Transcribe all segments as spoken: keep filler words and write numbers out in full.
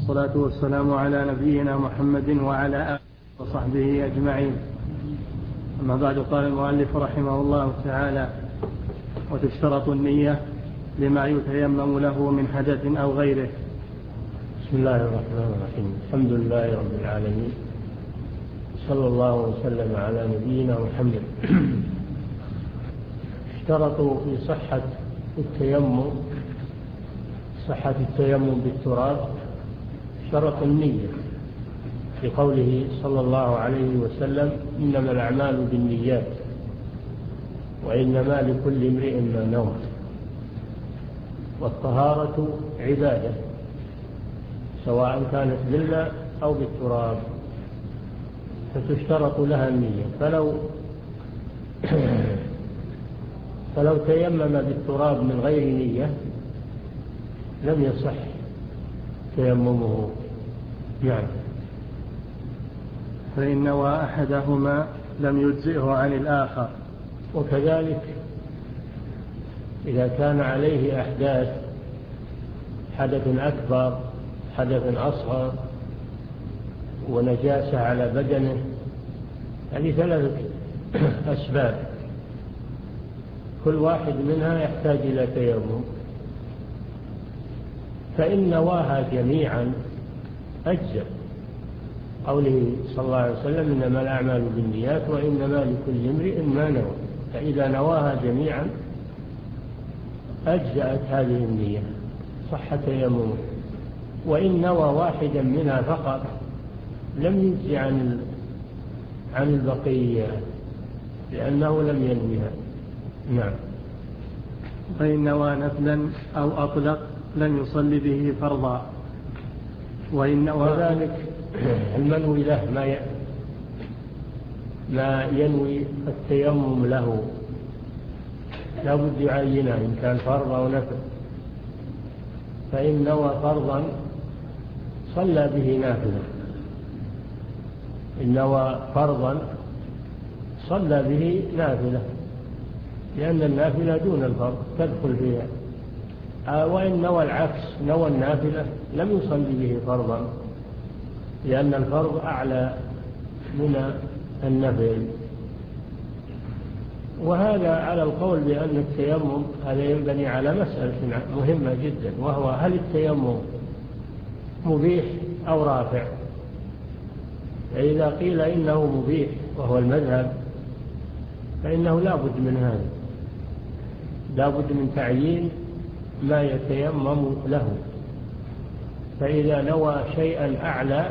والصلاة والسلام على نبينا محمد وعلى آله وصحبه أجمعين. أما بعد، قال المؤلف رحمه الله تعالى: وتشترط النية لما يتيمم له من حدث أو غيره. بسم الله الرحمن الرحيم. الحمد لله رب العالمين، صلى الله وسلم على نبينا محمد. اشترطوا لصحة التيمم صحة التيمم بالتراب شرط النية، في قوله صلى الله عليه وسلم: إنما الأعمال بالنيات وإنما لكل امرئ ما نوى. والطهارة عبادة، سواء كانت بالماء أو بالتراب، فتشترط لها النية. فلو فلو تيمم بالتراب من غير نية لم يصح تيممه. يعني فإن نوى أحدهما لم يجزئه عن الآخر. وكذلك إذا كان عليه أحداث، حدث أكبر، حدث أصغر، ونجاسة على بدنه، هذه ثلاثة أسباب، كل واحد منها يحتاج إلى تيمم. فإن نواها جميعا أجزأ، قوله صلى الله عليه وسلم: إنما الأعمال بالنيات وإنما لكل امرئ ما نوى. فإذا نواها جميعا أجزأت هذه النية، صح تيممه. وإن نوى واحدا منها فقط لم يجزي عن عن البقية، لأنه لم ينويها. نعم. فإن نوى نفلا أو أطلق لم يصلي به فرضا. وإن نوى وذلك المنوي له ما ي... ما ينوي التيمم له لا بد يعينه إن كان فرض أو نفل. فإن نوى فرضا صلى به نافلة، إن نوى فرضا صلى به نافلة، لأن النافلة دون الفرض تدخل فيها. وإن نوى العكس، نوى النافلة، لم يصلي به فرضا، لأن الفرض أعلى من النفل. وهذا على القول بأن التيمم هذا ينبني على مسألة مهمة جدا، وهو: هل التيمم مبيح أو رافع؟ فإذا قيل إنه مبيح وهو المذهب فإنه لا بد من هذا، لا بد من تعيين ما يتيمم له. فإذا نوى شيئا أعلى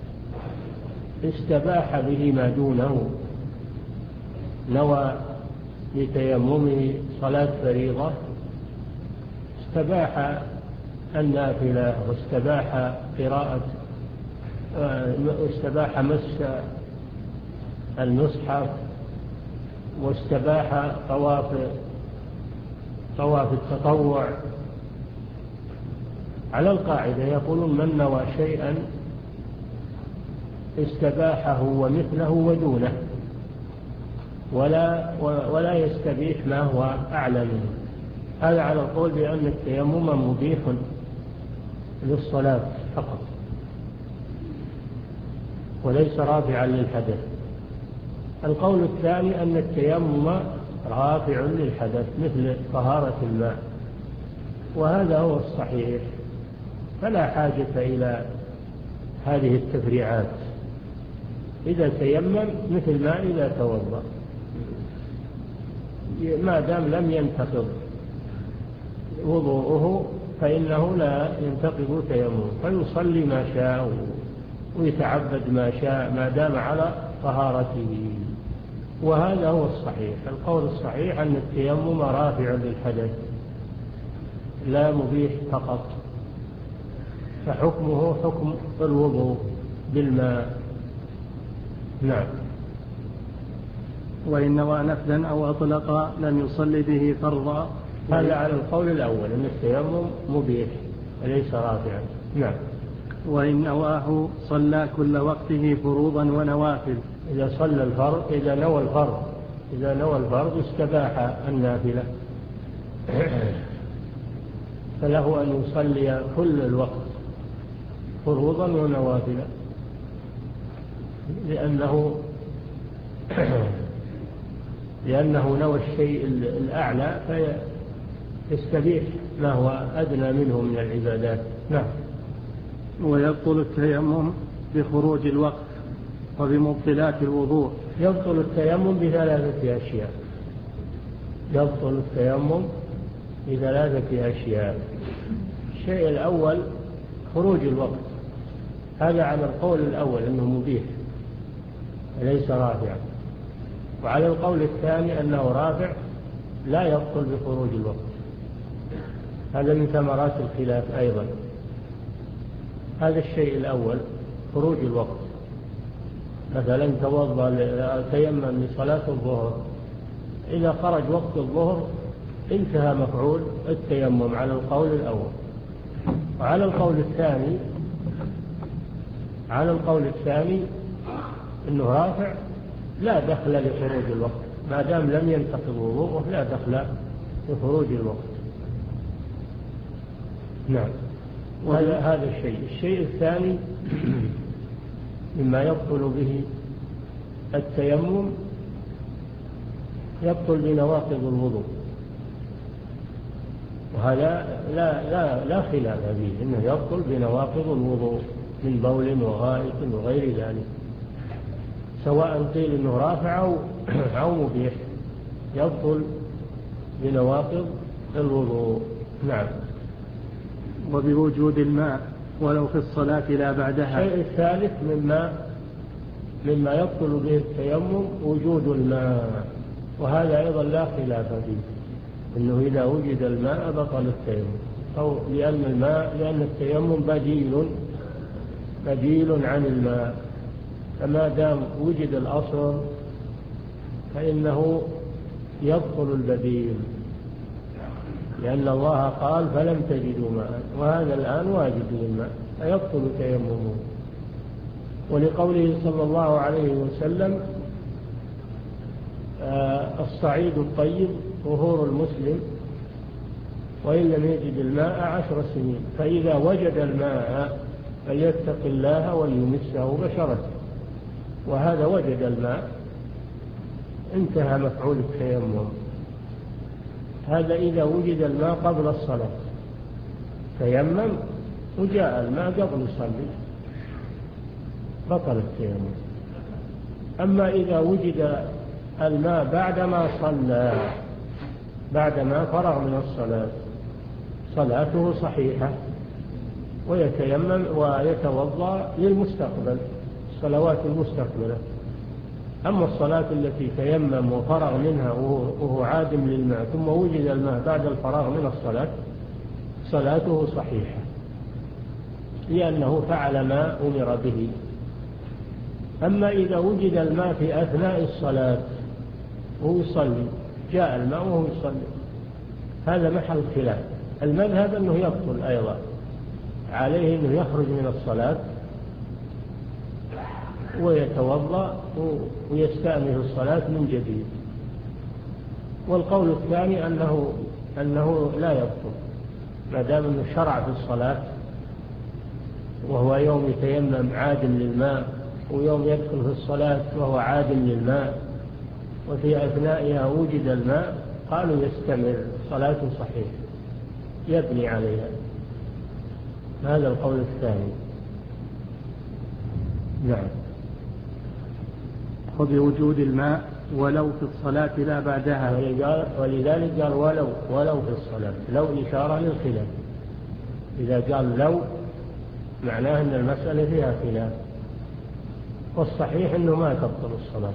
استباح به ما دونه. نوى لتيممه صلاة فريضة استباح النافلة، واستباح قراءة، واستباح مس المصحف، واستباح طواف طواف التطوع. على القاعدة يقولون: من نوى شيئا استباحه ومثله ودونه، ولا ولا يستبيح ما هو أعلى منه. هذا على القول بأن التيمم مبيح للصلاة فقط وليس رافعا للحدث. القول الثاني أن التيمم رافع للحدث مثل طهارة الماء، وهذا هو الصحيح، فلا حاجة إلى هذه التفريعات. إذا تيمم مثل ما إذا توضأ، ما دام لم ينتقض وضوءه فإنه لا ينتقض تيمم، فيصلي ما شاء ويتعبد ما شاء ما دام على طهارته. وهذا هو الصحيح. القول الصحيح أن التيمم رافع للحدث لا مبيح فقط، فحكمه حكم الوضوء بالماء. نعم. وإن نوى نفلا أو أطلق لم يصلي به فرضا. هذا على القول الأول أن التيمم مبيح وليس رافعا. نعم. وإن نواه صلى كل وقته فروضا ونوافل. إذا صلى الفرض، إذا نوى الفرض إذا نوى الفرض استباح النافلة، فله أن يصلي كل الوقت فروضا ونوافلا، لأنه لأنه نوى الشيء الأعلى فيستبيح ما هو أدنى منه من العبادات. نعم. ويبطل التيمم بخروج الوقت وبمبطلات الوضوء. يبطل التيمم بثلاثة أشياء. يبطل التيمم بثلاثة أشياء. الشيء الأول خروج الوقت، هذا على القول الأول أنه مبيح ليس رافعا، وعلى القول الثاني أنه رافع لا يبطل بخروج الوقت. هذا من ثمرات الخلاف أيضا. هذا الشيء الأول خروج الوقت، مثلا توضأ تيمم لصلاة الظهر، إذا خرج وقت الظهر انتهى مفعول التيمم على القول الأول. وعلى القول الثاني على القول الثاني أنه رافع لا دخل لخروج الوقت، ما دام لم ينتقض وضوءه لا دخل لخروج الوقت. نعم. هذا هذا الشيء. الشيء الثاني مما يبطل به التيمم يبطل بنواقض الوضوء، وهذا لا لا لا خلاف فيه انه يبطل بنواقض الوضوء من بول وغائط وغير ذلك، سواء قيل انه رافع او او مبيح، يبطل بنواقض الوضوء. نعم. وبوجود الماء ولو في الصلاة لا بعدها. الشيء الثالث مما مما يبطل به التيمم وجود الماء، وهذا أيضا لا خلاف فيه إنه إذا وجد الماء بطل التيمم، أو لأن الماء لأن التيمم بديل بديل عن الماء، فما دام وجد الأصل فإنه يبطل البديل، لأن الله قال فلم تجدوا ماء، وهذا الآن واجد للماء فيبطل تيممه. ولقوله صلى الله عليه وسلم آه الصعيد الطيب طهور المسلم وإن لم يجد الماء عشر سنين، فإذا وجد الماء فليتق الله وليمسه بشرته، وهذا وجد الماء انتهى مفعول التيمم. هذا إذا وجد الماء قبل الصلاة تيمم وجاء الماء قبل يصلي بطل التيمم. أما إذا وجد الماء بعدما صلى بعدما فرغ من الصلاة صلاته صحيحة ويتيمم ويتوضأ للمستقبل، الصلوات المستقبلة. أما الصلاة التي تيمم وفرغ منها وهو عادم للماء ثم وجد الماء بعد الفراغ من الصلاة صلاته صحيحة، لأنه فعل ما أمر به. أما إذا وجد الماء في أثناء الصلاة وهو يصلي، جاء الماء وهو يصلي، هذا محل خلاف. المذهب أنه يبطل أيضا، عليه أنه يخرج من الصلاة ويتوضأ ويستأنف الصلاة من جديد. والقول الثاني أنه أنه لا يبطل ما دام أنه شرع في الصلاة، وهو يوم يتيمم عادم للماء ويوم يدخل في الصلاة وهو عادم للماء، وفي أثنائها وجد الماء، قالوا يستمر صلاة صحيح يبني عليها. هذا القول الثاني. نعم. وبوجود الماء ولو في الصلاة لا بعدها. ولذلك قال ولو ولو في الصلاة، لو إشارة للخلاف. إذا قال لو معناه أن المسألة فيها خلاف، والصحيح أنه ما تبطل الصلاة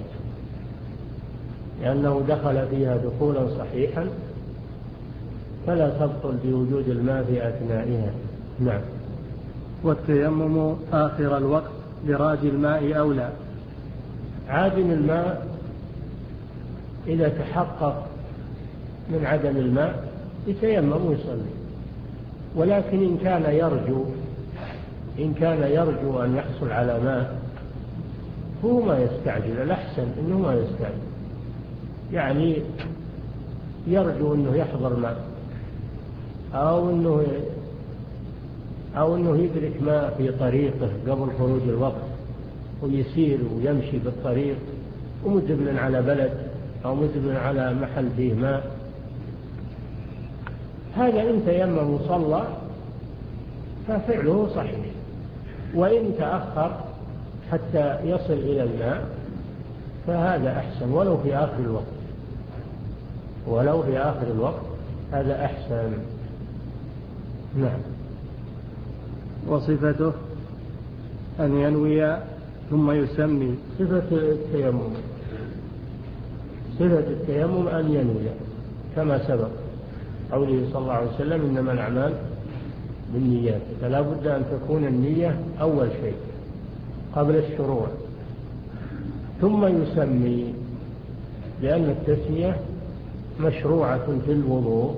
لأنه دخل فيها دخولا صحيحا، فلا تبطل بوجود الماء في أثنائها. نعم. والتيمم آخر الوقت لراج الماء أولى. عادم الماء إذا تحقق من عدم الماء يتيمم ويصلي، ولكن إن كان يرجو إن كان يرجو أن يحصل على ماء هو ما يستعجل، الأحسن إنه ما يستعجل، يعني يرجو أنه يحضر ماء أو أنه أو أنه يدرك ما في طريقه قبل خروج الوقت ويسير ويمشي بالطريق ومدبل على بلد أو مدبل على محل فيه ماء، هذا إن تيمم وصلى ففعله صحيح. وإن تأخر حتى يصل إلى الماء فهذا أحسن، ولو في آخر الوقت، ولو في آخر الوقت هذا أحسن. نعم. وصفته أن ينوي ثم يسمي. صفة التيمم صفة التيمم أن ينوي كما سبق قوله صلى الله عليه وسلم إنما الأعمال بالنيات، فلا بد أن تكون النية أول شيء قبل الشروع، ثم يسمي، لأن التسمية مشروعة في الوضوء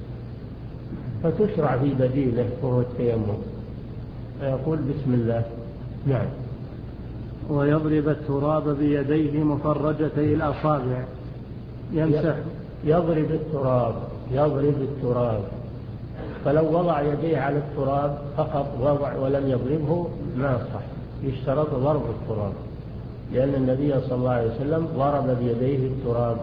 فتشرع في بديله وهو التيمم، فيقول بسم الله. نعم. ويضرب التراب بيديه مفرجتي الأصابع. يمسح. يضرب التراب يضرب التراب فلو وضع يديه على التراب فقط وضع ولم يضربه ما صح، يشترط ضرب التراب، لأن النبي صلى الله عليه وسلم ضرب بيديه التراب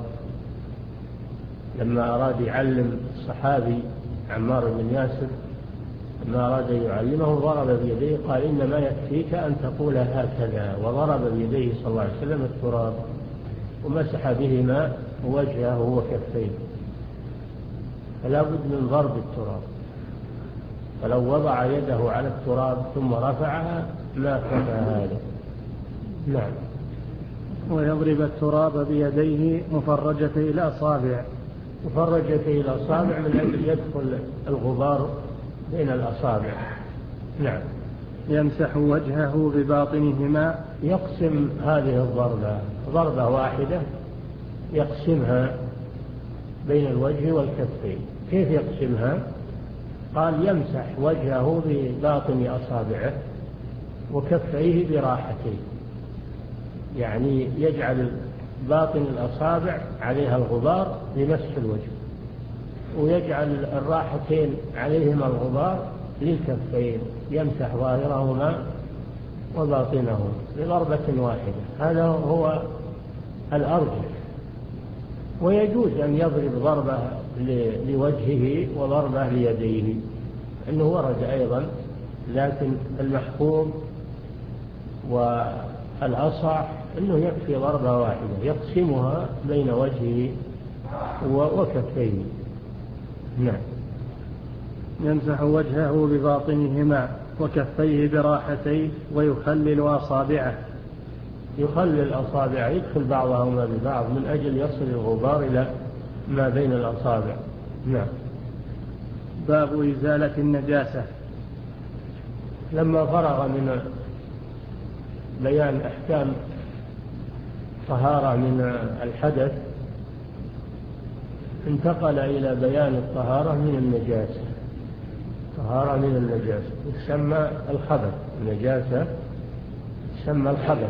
لما أراد يعلم الصحابي عمار بن ياسر، لما أراد يعلمه ضرب بيديه، قال إنما يكفيك أن تقول هكذا، وضرب بيديه صلى الله عليه وسلم التراب ومسح بهما وجهه وكفيه، فلا بد من ضرب التراب، فلو وضع يده على التراب ثم رفعها ما كفى هذا. نعم. ويضرب التراب بيديه مفرجتي الأصابع. مفرجتي الأصابع من أجل يدخل الغبار بين الأصابع. نعم. يمسح وجهه بباطنهما. يقسم هذه الضربة ضربة واحدة يقسمها بين الوجه والكفين. كيف يقسمها؟ قال يمسح وجهه بباطن أصابعه وكفيه براحتيه، يعني يجعل باطن الأصابع عليها الغبار لمسح الوجه، ويجعل الراحتين عليهما الغبار للكفين، يمسح ظاهرهما وباطنهما بضربة واحدة. هذا هو الأرجح. ويجوز أن يضرب ضربة لوجهه وضربة ليديه، إنه ورد أيضا، لكن المحفوظ والأصح أنه يكفي ضربة واحدة يقسمها بين وجهه وكفيه. نعم. يمسح وجهه بباطنهما وكفيه براحتيه ويخلل أصابعه. يخلل أصابعه، يدخل بعضهما ببعض من أجل يصل الغبار إلى ما بين الأصابع. نعم. باب إزالة النجاسة. لما فرغ من بيان أحكام طهارة من الحدث انتقل إلى بيان الطهارة من النجاسة. طهارة من النجاسة تسمى الخبث، النجاسة تسمى الخبث.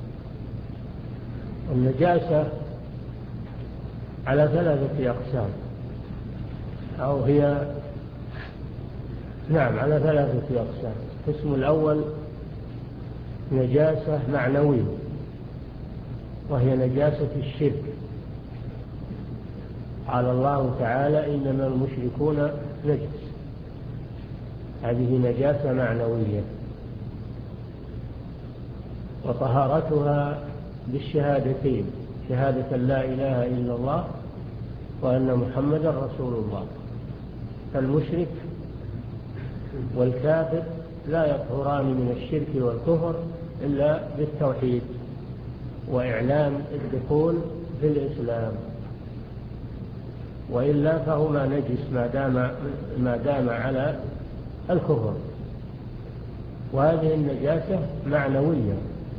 النجاسة على ثلاثة أقسام، أو هي نعم على ثلاثة أقسام. القسم الأول نجاسة معنوية، وهي نجاسة الشرك. قال الله تعالى إنما المشركون نجس، هذه نجاسة معنوية، وطهارتها بالشهادتين، شهادة لا إله إلا الله وأن محمدا رسول الله. فالمشرك والكافر لا يطهران من الشرك والكفر إلا بالتوحيد وإعلان الدخول في الإسلام، وإلا فهما نجس ما دام ما دام على الكفر. وهذه النجاسة معنوية.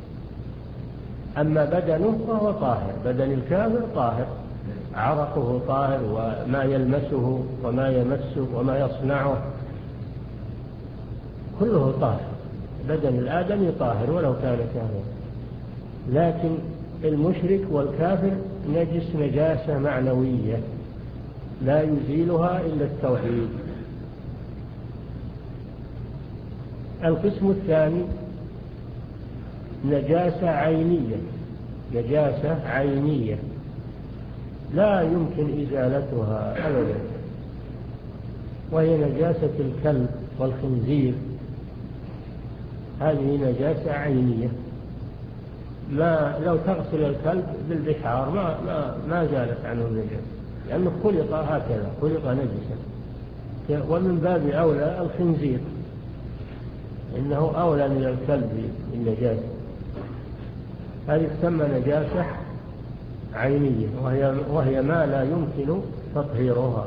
أما بدنه فهو طاهر، بدن الكافر طاهر، عرقه طاهر، وما يلمسه وما يمسه وما يصنعه كله طاهر. بدن الآدمي طاهر ولو كان كافرا، لكن المشرك والكافر نجس نجاسة معنوية لا يزيلها إلا التوحيد. القسم الثاني نجاسة عينية، نجاسة عينية لا يمكن إزالتها أبدا، وهي نجاسة الكلب والخنزير. هذه نجاسة عينية، ما لو تغسل الكلب بالبحار ما, ما, ما زالت عنه النجاسة، لأنه خلق هكذا، خلق نجسا. ومن باب أولى الخنزير، إنه أولى من الكلب بالنجاسة. هذه تسمى نجاسة عينية، وهي, وهي ما لا يمكن تطهيرها.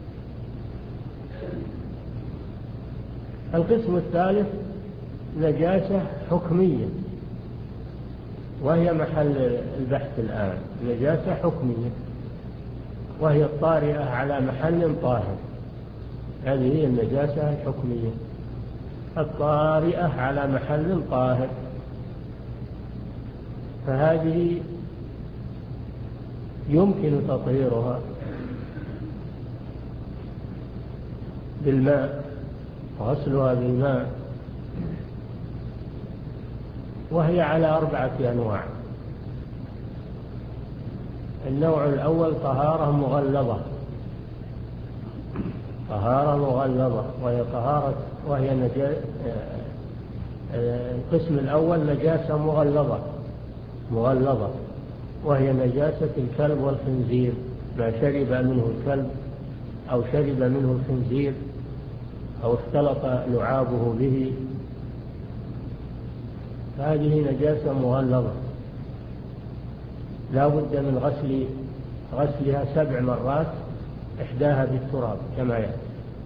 القسم الثالث نجاسة حكمية، وهي محل البحث الآن. نجاسة حكمية وهي الطارئة على محل طاهر، هذه هي النجاسة الحكمية، الطارئة على محل طاهر. فهذه يمكن تطهيرها بالماء، غسلها بالماء، وهي على أربعة أنواع. النوع الأول طهارة مغلظة، طهارة مغلظة وهي طهارة وهي نجاسة. القسم الأول نجاسة مغلظة مغلظة وهي نجاسة الكلب والخنزير، ما شرب منه الكلب أو شرب منه الخنزير أو اختلط لعابه به، هذه نجاسة مغلظة لا بد من غسل غسلها سبع مرات، إحداها بالتراب كما يأتي.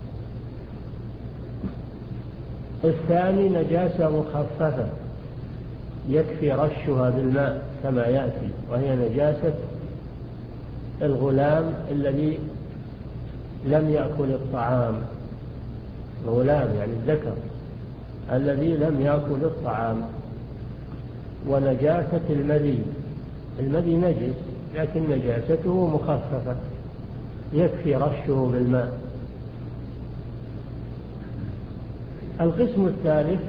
الثاني نجاسة مخففة يكفي رشها بالماء كما يأتي، وهي نجاسة الغلام الذي لم يأكل الطعام، الغلام يعني الذكر الذي لم يأكل الطعام. ونجاسة المذي، المذي نجس لكن نجاسته مخففة يكفي رشه بالماء. القسم الثالث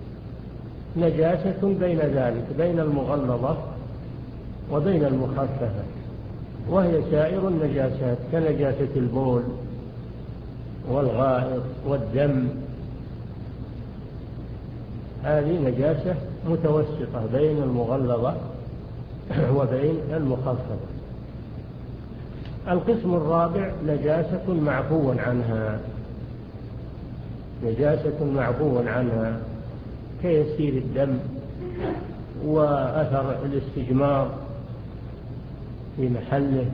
نجاسة بين ذلك، بين المغلظة وبين المخففة، وهي سائر النجاسات كنجاسة البول والغائط والدم. هذه نجاسة متوسطة بين المغلظة وبين المخففة. القسم الرابع نجاسة معفو عنها، نجاسة معفو عنها كيسير الدم وأثر الاستجمار في محله.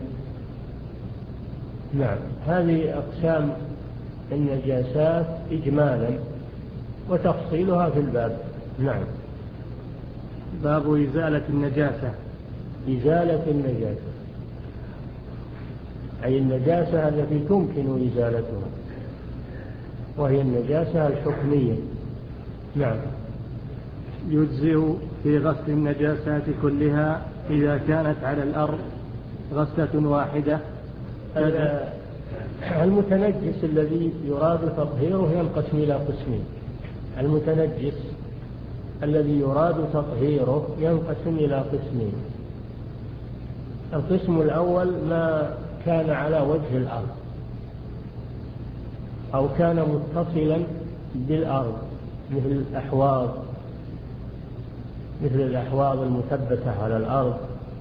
نعم، هذه أقسام النجاسات إجمالا، وتفصيلها في الباب. نعم. باب إزالة النجاسة. إزالة النجاسة أي النجاسة التي تمكن إزالتها، وهي النجاسة الحكمية. نعم. يجزئ في غسل النجاسات كلها إذا كانت على الأرض غسلة واحدة. المتنجس الذي يراد تطهيره ينقسم إلى قسمين. المتنجس الذي يراد تطهيره ينقسم إلى قسمين. القسم الأول ما كان على وجه الأرض أو كان متصلا بالأرض، مثل الأحواض مثل الأحواض المثبتة على الأرض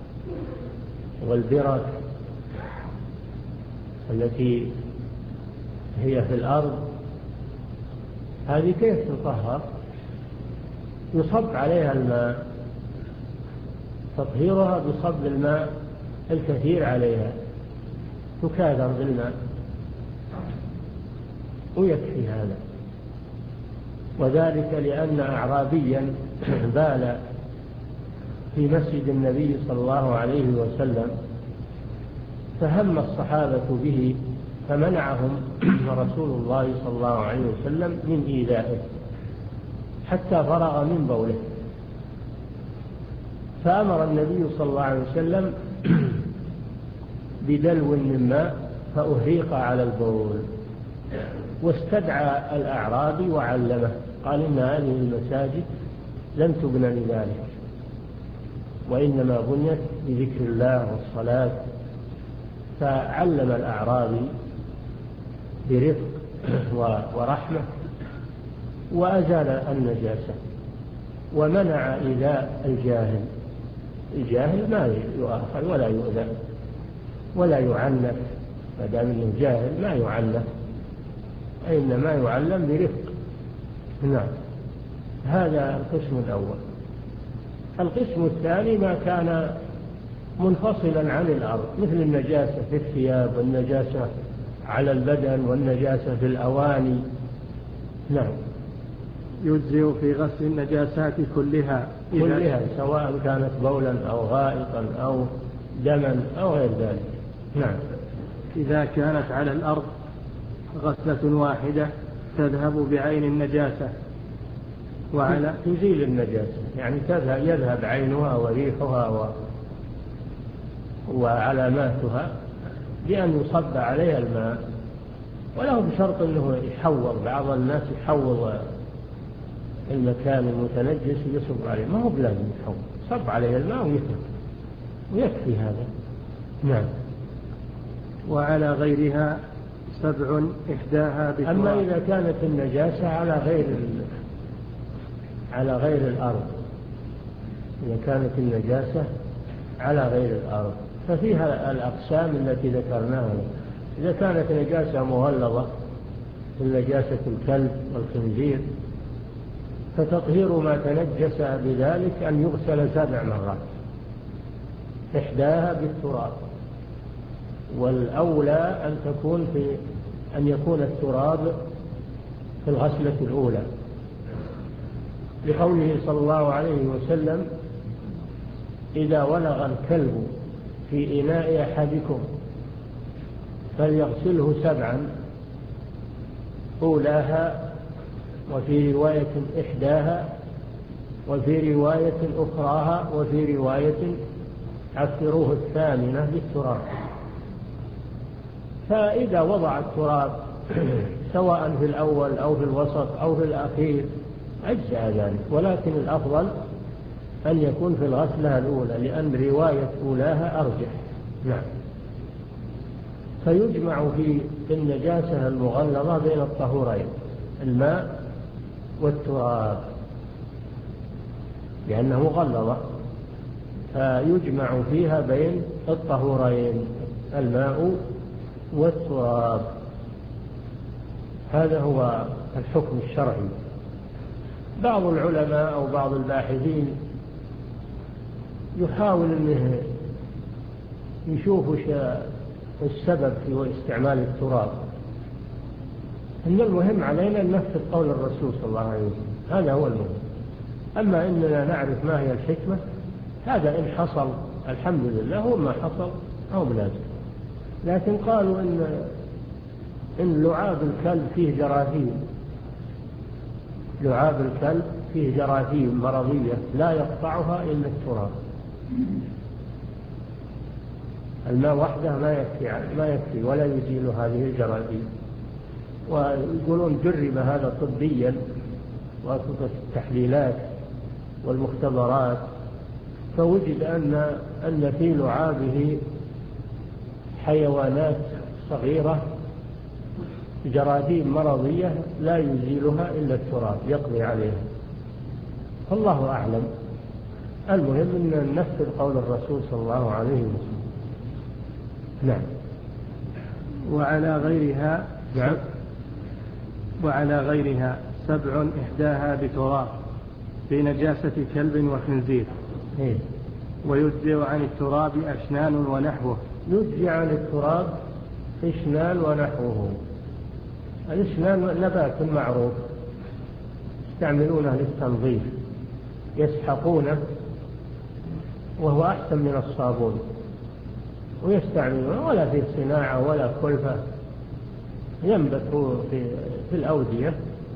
والبرك التي هي في الأرض. هذه كيف تطهر؟ يصب عليها الماء، تطهيرها بصب الماء الكثير عليها، تكاثر بالماء ويكفي هذا. وذلك لأن أعرابيا بال في مسجد النبي صلى الله عليه وسلم، فهم الصحابة به فمنعهم رسول الله صلى الله عليه وسلم من إيذائه حتى فرغ من بوله، فأمر النبي صلى الله عليه وسلم بدلو من ماء فأهريق على البول، واستدعى الأعرابي وعلمه قال إن هذه المساجد لم تبنى لذلك، وإنما بنيت لذكر الله والصلاة. فعلم الأعرابي برفق ورحمة وأزال النجاسة ومنع إيذاء الجاهل. الجاهل ما يؤاخذ ولا يؤذى ولا يعنف، ما دام انه جاهل ما يعنف، إنما يعلم برفق. نعم، هذا القسم الأول. القسم الثاني ما كان منفصلا عن الأرض، مثل النجاسة في الثياب والنجاسة على البدن والنجاسة في الأواني. نعم. يجزئ في غسل النجاسات كلها كلها سواء كانت بولا أو غائطا أو دما أو غير ذلك. نعم. إذا كانت على الأرض غسلة واحدة تذهب بعين النجاسة وعلى تزيل النجاسة، يعني تذهب يذهب عينها وريحها و... وعلاماتها بأن يصب عليها الماء، وله بشرط أنه يحوض. بعض الناس يحوض المكان المتنجس يصب عليه، ما هو بلازم يحوض، صب عليه الماء ويكفي ويكفي هذا. نعم. وعلى غيرها سبع إحداها بتراب. أما إذا كانت النجاسة على غير على غير الأرض، إذا كانت النجاسة على غير الأرض ففيها الأقسام التي ذكرناها. إذا كانت نجاسة مغلظة نجاسة الكلب والخنزير فتطهير ما تنجس بذلك أن يغسل سبع مرات، إحداها بالتراب، والأولى أن تكون في أن يكون التراب في الغسلة الأولى، لقوله صلى الله عليه وسلم: إذا ولغ الكلب في إناء أحدكم فليغسله سبعا، أولاها، وفي رواية إحداها، وفي رواية أخراها، وفي رواية عفروه الثامنة بالتراب. فإذا وضع التراب سواء في الأول أو في الوسط أو في الأخير أجزأ ذلك، ولكن الأفضل أن يكون في الغسلة الأولى، لأن رواية أولاها أرجح. نعم. فيجمع في النجاسة المغلظة بين الطهورين، الماء والتراب، لأنها مغلظة، فيجمع فيها بين الطهورين، الماء والتراب. هذا هو الحكم الشرعي. بعض العلماء أو بعض الباحثين يحاول أنه يشوف السبب في استعمال التراب. إن المهم علينا أن نفذ قول الرسول صلى الله عليه وسلم، هذا هو المهم. أما إننا نعرف ما هي الحكمة هذا إن حصل الحمد لله، وما حصل أو لازم. لكن قالوا إن إن لعاب الكلب فيه جراثيم، لعاب الكلب فيه جراثيم مرضية لا يقطعها إلا التراب. الماء وحده ما يكفي ما يكفي ولا يزيل هذه الجراثيم. ويقولون جرب هذا طبيا واسطة التحليلات والمختبرات، فوجد أن أن في لعابه حيوانات صغيرة جراثيم مرضية لا يزيلها إلا التراب يقضي عليها. فالله أعلم. المهم أن ننفذ قول الرسول صلى الله عليه وسلم. نعم. وعلى غيرها نعم. وعلى غيرها سبع إحداها بتراب في نجاسة كلب وخنزير. إيه؟ ويجزئ عن التراب أشنان ونحوه. يجزئ عن التراب أشنان ونحوه. الأشنان نبات معروف يستعملونه للتنظيف، يسحقونه وهو أحسن من الصابون، ويستعملونه ولا في صناعة ولا كلفة، ينبت في, في الأودية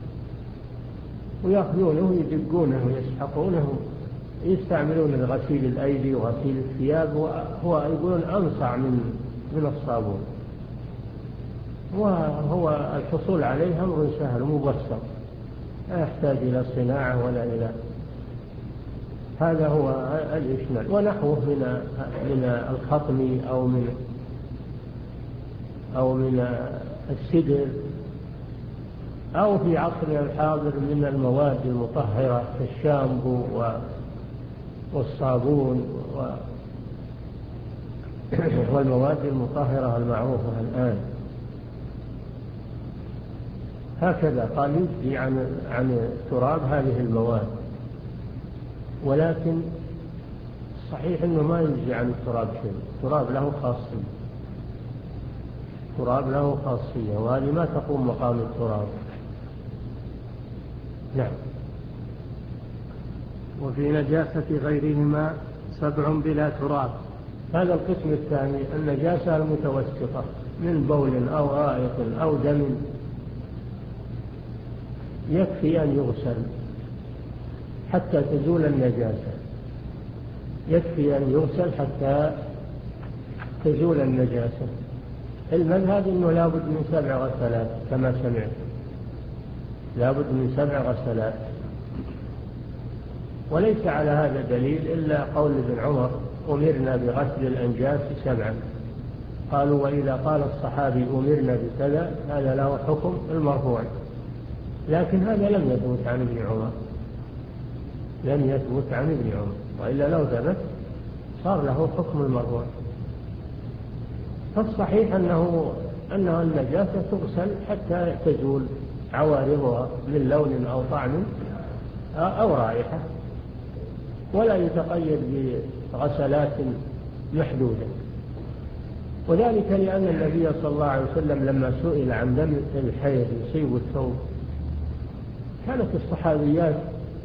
ويأخذونه يدقونه ويسحقونه، يستعملون لغسيل الأيدي وغسيل الثياب، وهو يقولون أنصع من من الصابون، وهو الحصول عليه أمر سهل مبسط. لا يحتاج إلى صناعة ولا إلى. هذا هو الإشمال. ونحوه من من الخطم أو من أو من السدر، أو في عصرنا الحاضر من المواد المطهرة كالشامبو والصابون والمواد المطهرة المعروفة الآن. هكذا قال يجزي عن عن التراب هذه المواد، ولكن صحيح أنه ما يجزي عن التراب شيء. التراب له خاصية، التراب له خاصية، وهذه ما تقوم مقام التراب. نعم. وفي نجاسة غيرهما سبع بلا تراب. هذا القسم الثاني النجاسة المتوسطة من بول أو غائط أو دم يكفي أن يغسل حتى تزول النجاسة، يكفي أن يغسل حتى تزول النجاسة. المذهب أنه لابد من سبع غسلات كما سمعت، لابد من سبع غسلات. وليس على هذا دليل إلا قول ابن عمر أمرنا بغسل الأنجاس سبعا. قالوا وإذا قال الصحابي أمرنا بكذا هذا له حكم المرفوع، لكن هذا لم يثبت عن ابن عمر، لم يثبت عن ابن عمر، وإلا لو ثبت صار له حكم المرفوع. فالصحيح أنه أنه النجاسة تغسل حتى تزول عوارضها من لون أو طعم أو رائحة، ولا يتقيد بغسلات محدودة. وذلك لأن النبي صلى الله عليه وسلم لما سئل عن دم الحيض يصيب الثوب كانت الصحابيات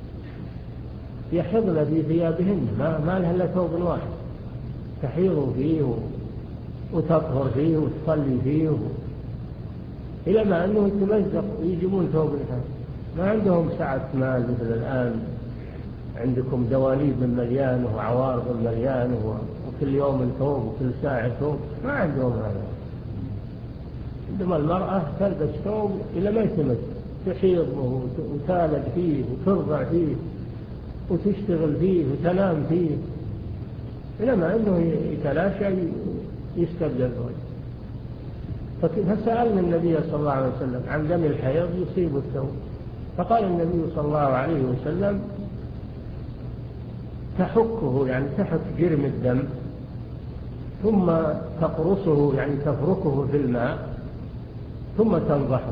يحضن في ثيابهن، ما, ما لها إلا ثوب واحد تحيض فيه وتطهر فيه وتصلي فيه، إلى ما أنه يتمزق ويجيبون ثوب الحيض. ما عندهم سعة مال مثل الآن، عندكم دواليب مليان وعوارض مليان وكل يوم ثوب وكل ساعة ثوب، ما عندهم هذا. عندما المرأة تلبس ثوب إلى ما يتمزق، تحيض وتالد فيه وترضع فيه وتشتغل فيه وتنام فيه، إلى ما أنه يتلاشى يستبدل ذلك. فسألنا النبي صلى الله عليه وسلم عن دم الحيض يصيب الثوب، فقال النبي صلى الله عليه وسلم تحكه، يعني تحك جرم الدم، ثم تقرصه يعني تفركه في الماء، ثم تنضحه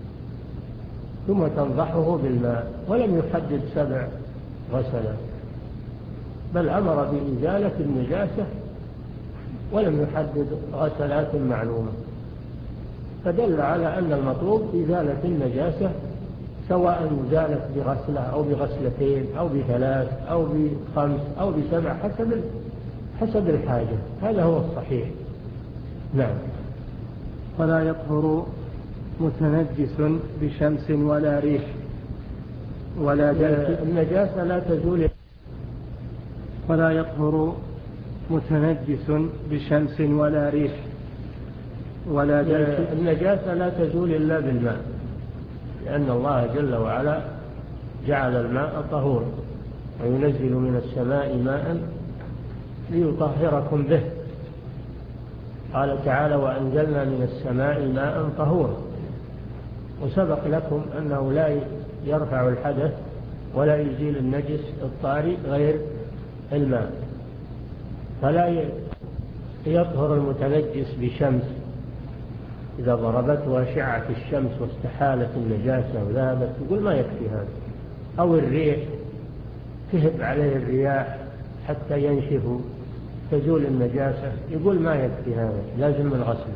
ثم تنضحه بالماء. ولم يحدد سبع غسلات، بل أمر بإزالة النجاسة ولم يحدد غسلات معلومة، فدل على أن المطلوب إزالة النجاسة، سواء زالت بغسلة أو بغسلتين أو بثلاث أو بخمس أو بسبع حسب حسب الحاجة. هذا هو الصحيح. نعم. ولا يطهر متنجس بشمس ولا ريح ولا دلك. النجاسة لا تزول. ولا يطهر متنجس بشمس ولا ريح ولا دلك. النجاسة لا تزول إلا بالماء، لأن الله جل وعلا جعل الماء طهورا، وينزل من السماء ماء ليطهركم به. قال تعالى وأنزلنا من السماء ماء طهورا. وسبق لكم أنه لا يرفع الحدث ولا يزيل النجس الطارئ غير الماء، فلا يطهر المتنجس بشمس إذا ضربته أشعة الشمس واستحالت النجاسة وذهبت، يقول ما يكفي هذا. أو الريح تهب عليه الرياح حتى ينشف تزول النجاسة، يقول ما يكفي هذا، لازم الغسل.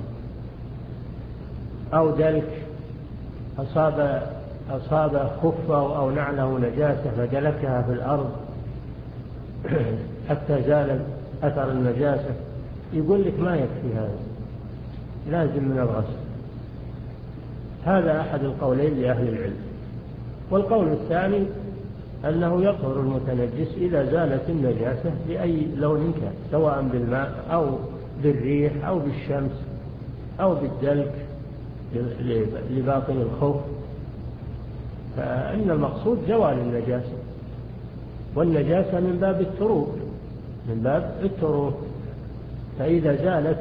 أو ذلك أصاب أصاب خفه أو نعله نجاسة فدلكها في الأرض حتى زال أثر النجاسة، يقول لك ما يكفي هذا، لازم من الغسل. هذا أحد القولين لأهل العلم. والقول الثاني أنه يطهر المتنجس إذا زالت النجاسة بأي لون كان، سواء بالماء أو بالريح أو بالشمس أو بالدلك لباطن الخف فإن المقصود زوال النجاسة، والنجاسة من باب التروك، من باب التروك، فإذا زالت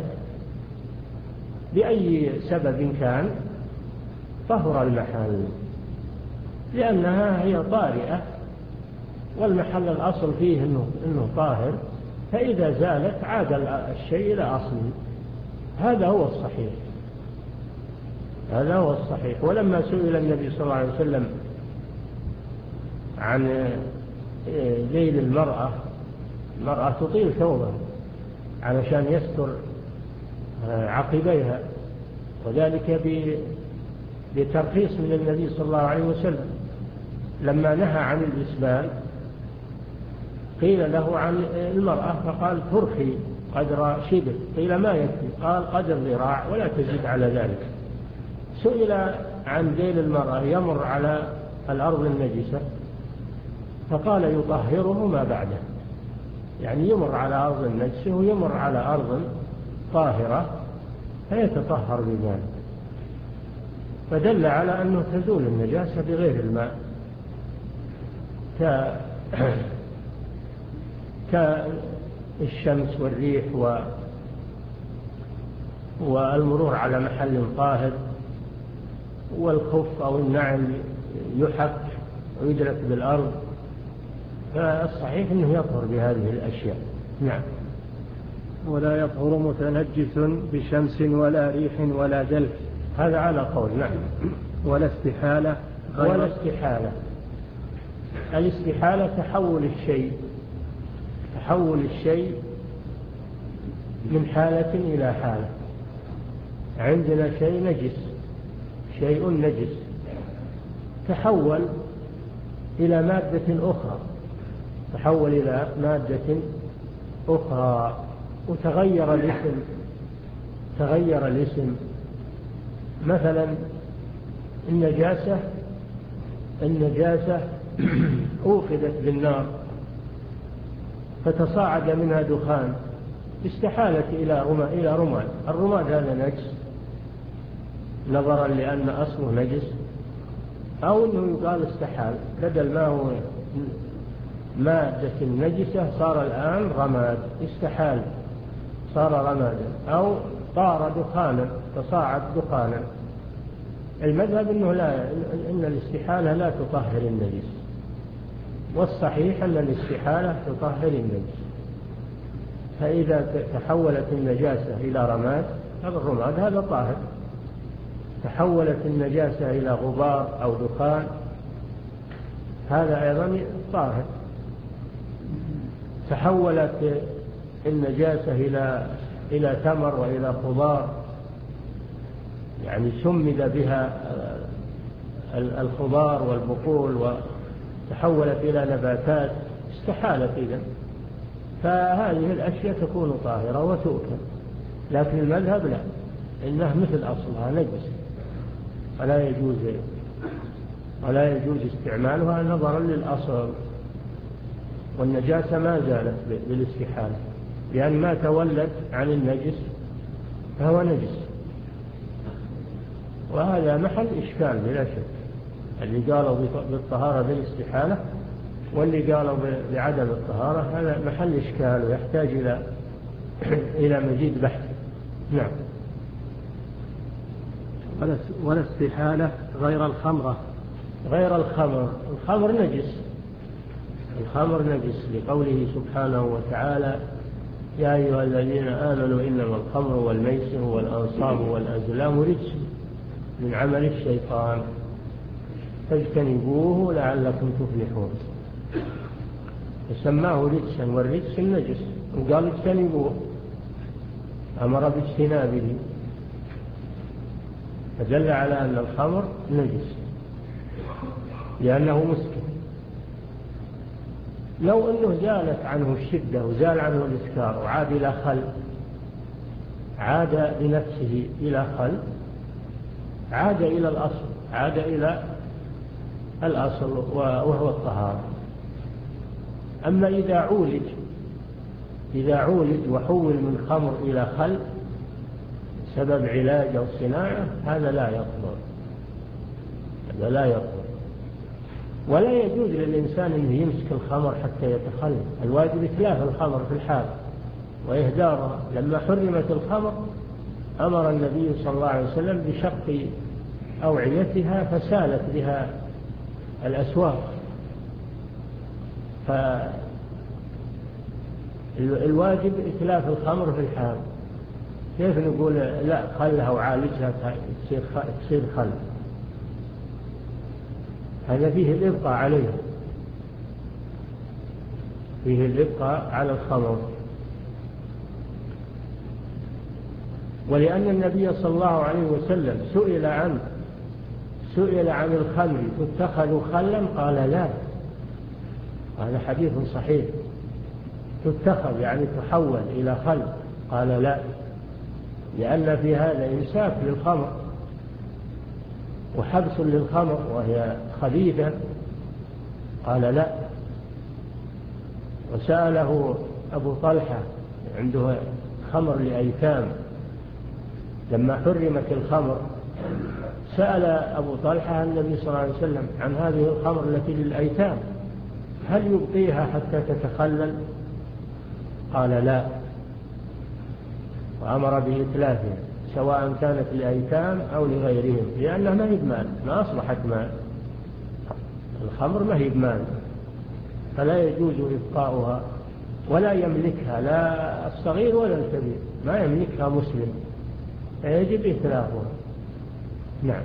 بأي سبب كان طهر المحل، لأنها هي طارئة، والمحل الأصل فيه إنه, إنه طاهر، فإذا زالت عاد الشيء إلى أصله. هذا هو الصحيح، هذا هو الصحيح. ولما سئل النبي صلى الله عليه وسلم عن ذيل المرأة، المرأة تطيل ثوبها علشان يستر عقبيها، وذلك بترخيص من النبي صلى الله عليه وسلم. لما نهى عن الإسبال قيل له عن المرأة فقال ترخي قدر شبر، قيل ما يكفي، قال قدر ذراع ولا تزيد على ذلك. سئل عن ذيل المرأة يمر على الأرض النجسة فقال يطهره ما بعده، يعني يمر على أرض النجسة ويمر على أرض طاهرة فيتطهر بذلك، فدل على أنه تزول النجاسة بغير الماء، ك... كالشمس والريح و... والمرور على محل طاهر، والخف أو النعل يحك ويدرك بالأرض، فالصحيح أنه يطهر بهذه الأشياء. نعم. ولا يطهر متنجس بشمس ولا ريح ولا دلك، هذا على قول. نعم. ولا استحالة، ولا استحالة. الاستحالة تحول الشيء، تحول الشيء من حالة إلى حالة. عندنا شيء نجس، شيء نجس تحول إلى مادة أخرى، تحول إلى مادة أخرى وتغير الاسم، تغير الاسم. مثلا النجاسة، النجاسة أوقدت بالنار فتصاعد منها دخان، استحالت إلى رماد، إلى رماد. الرماد هذا نجس نظرا لأن أصله نجس، أو أنه يقال استحال، بدل ما هو مادة نجسة صار الآن رماد، استحال صار رمادا، أو طار دخانا تصاعد دخانا. المذهب أنه لا، إن الاستحالة لا تطهر النجس، والصحيح أن الاستحالة تطهر النجس. فإذا تحولت النجاسة إلى رماد، هذا الرماد هذا طاهر. تحولت النجاسة إلى غبار أو دخان، هذا أيضا طاهر. تحولت النجاسة إلى إلى تمر وإلى خضار، يعني سمد بها الخضار والبقول وتحولت إلى نباتات، استحالت إذن، فهذه الأشياء تكون طاهرة وتؤكل. لكن المذهب لا، إنها مثل أصلها نجس، ولا يجوز ولا يجوز استعمالها نظرا للأصل، والنجاسة ما زالت بالاستحالة، لأن ما تولد عن النجس فهو نجس. وهذا محل إشكال بلا شك، اللي قالوا بالطهارة بالاستحالة واللي قالوا بعدم الطهارة، هذا محل إشكال ويحتاج إلى إلى مزيد بحث. نعم. ولا استحالة غير الخمرة، غير الخمر. الخمر نجس، الخمر نجس لقوله سبحانه وتعالى يا أيها الذين آمنوا إنما الخمر والميسر والأنصاب والأزلام رجس من عمل الشيطان فاجتنبوه لعلكم تفلحون. سماه رجسا، والرجس النجس، وقال اجتنبوه، أمر باجتنابه، فدل على أن الخمر نجس لأنه مسكر. لو أنه زالت عنه الشدة وزال عنه الإسكار وعاد إلى خل، عاد بنفسه إلى خل، عاد إلى الأصل، عاد إلى الأصل وهو الطهارة. أما إذا عولج، إذا عولج وحول من خمر إلى خل سبب علاج أو صناعة، هذا لا يطهر، هذا لا يطهر. ولا يجوز للإنسان أنه يمسك الخمر حتى يتخلى. الواجب إتلاف الخمر في الحال وإهدارها. لما حرمت الخمر أمر النبي صلى الله عليه وسلم بشق أوعيتها فسالت بها الأسواق. فالواجب إتلاف الخمر في الحال. كيف نقول لا خلها وعالجها تصير تصير خل؟ هذا فيه الإبقاء عليها، فيه الإبقاء على الخمر. ولأن النبي صلى الله عليه وسلم سئل عن سئل عن الخمر تتخذ خلا قال لا. هذا حديث صحيح. تتخذ يعني تحول إلى خل قال لا، لأن في هذا إمساك للخمر وحبس للخمر وهي خبيثة قال لا. وسأله أبو طلحة عنده خمر لأيتام لما حرمت الخمر، سأل أبو طلحة النبي صلى الله عليه وسلم عن هذه الخمر التي للأيتام هل يبقيها حتى تتخلل؟ قال لا، وأمر بإتلافها سواء كانت لأيتام أو لغيرهم، لأنها ما هي بمال، ما أصبحت مال. الخمر ما هي بمال، فلا يجوز إبقاؤها ولا يملكها لا الصغير ولا الكبير، ما يملكها مسلم، فيجب إتلافها. نعم.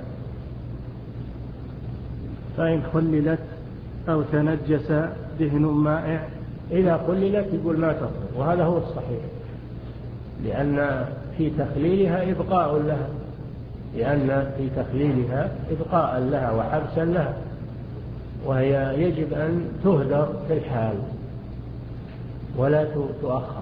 فإن خللت أو تنجس دهن مائع، إذا خللت يقول ما تطهر، وهذا هو الصحيح، لأن في تخليلها إبقاء لها، لأن في تخليلها إبقاء لها وحبسا لها، وهي يجب أن تهدر في الحال ولا تؤخر.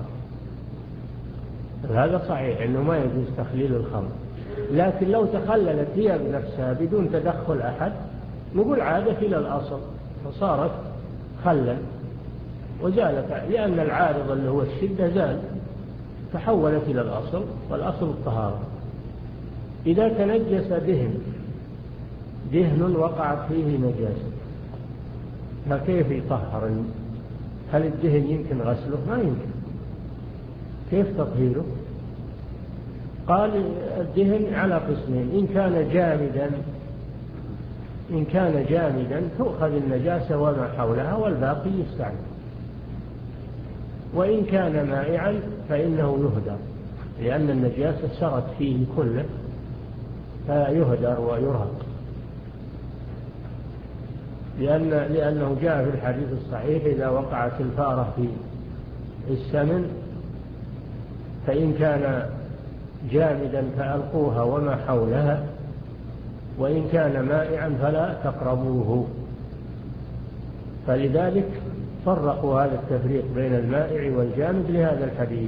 هذا صحيح أنه ما يجوز تخليل الخمر، لكن لو تخللت هي بنفسها بدون تدخل أحد نقول عادت إلى الأصل فصارت خلا وزالت، لأن العارض اللي هو الشدة زال تحولت إلى الأصل، والأصل الطهارة. إذا تنجس دهن دهن وقعت فيه نجاسة فكيف يطهر؟ هل الدهن يمكن غسله؟ ما يمكن. كيف تطهيره؟ قال الدهن على قسمين، إن كان جامدا إن كان جامدا تؤخذ النجاسة وما حولها والباقي يستعمل، وإن كان مائعا فإنه يهدر، لأن النجاسة سرت فيه كله فيهدر ويرهق، لأن لأنه جاء في الحديث الصحيح إذا وقعت الفارة في السمن فإن كان جامدا فألقوها وما حولها، وإن كان مائعا فلا تقربوه. فلذلك فرقوا هذا التفريق بين المائع والجامد لهذا الحديث.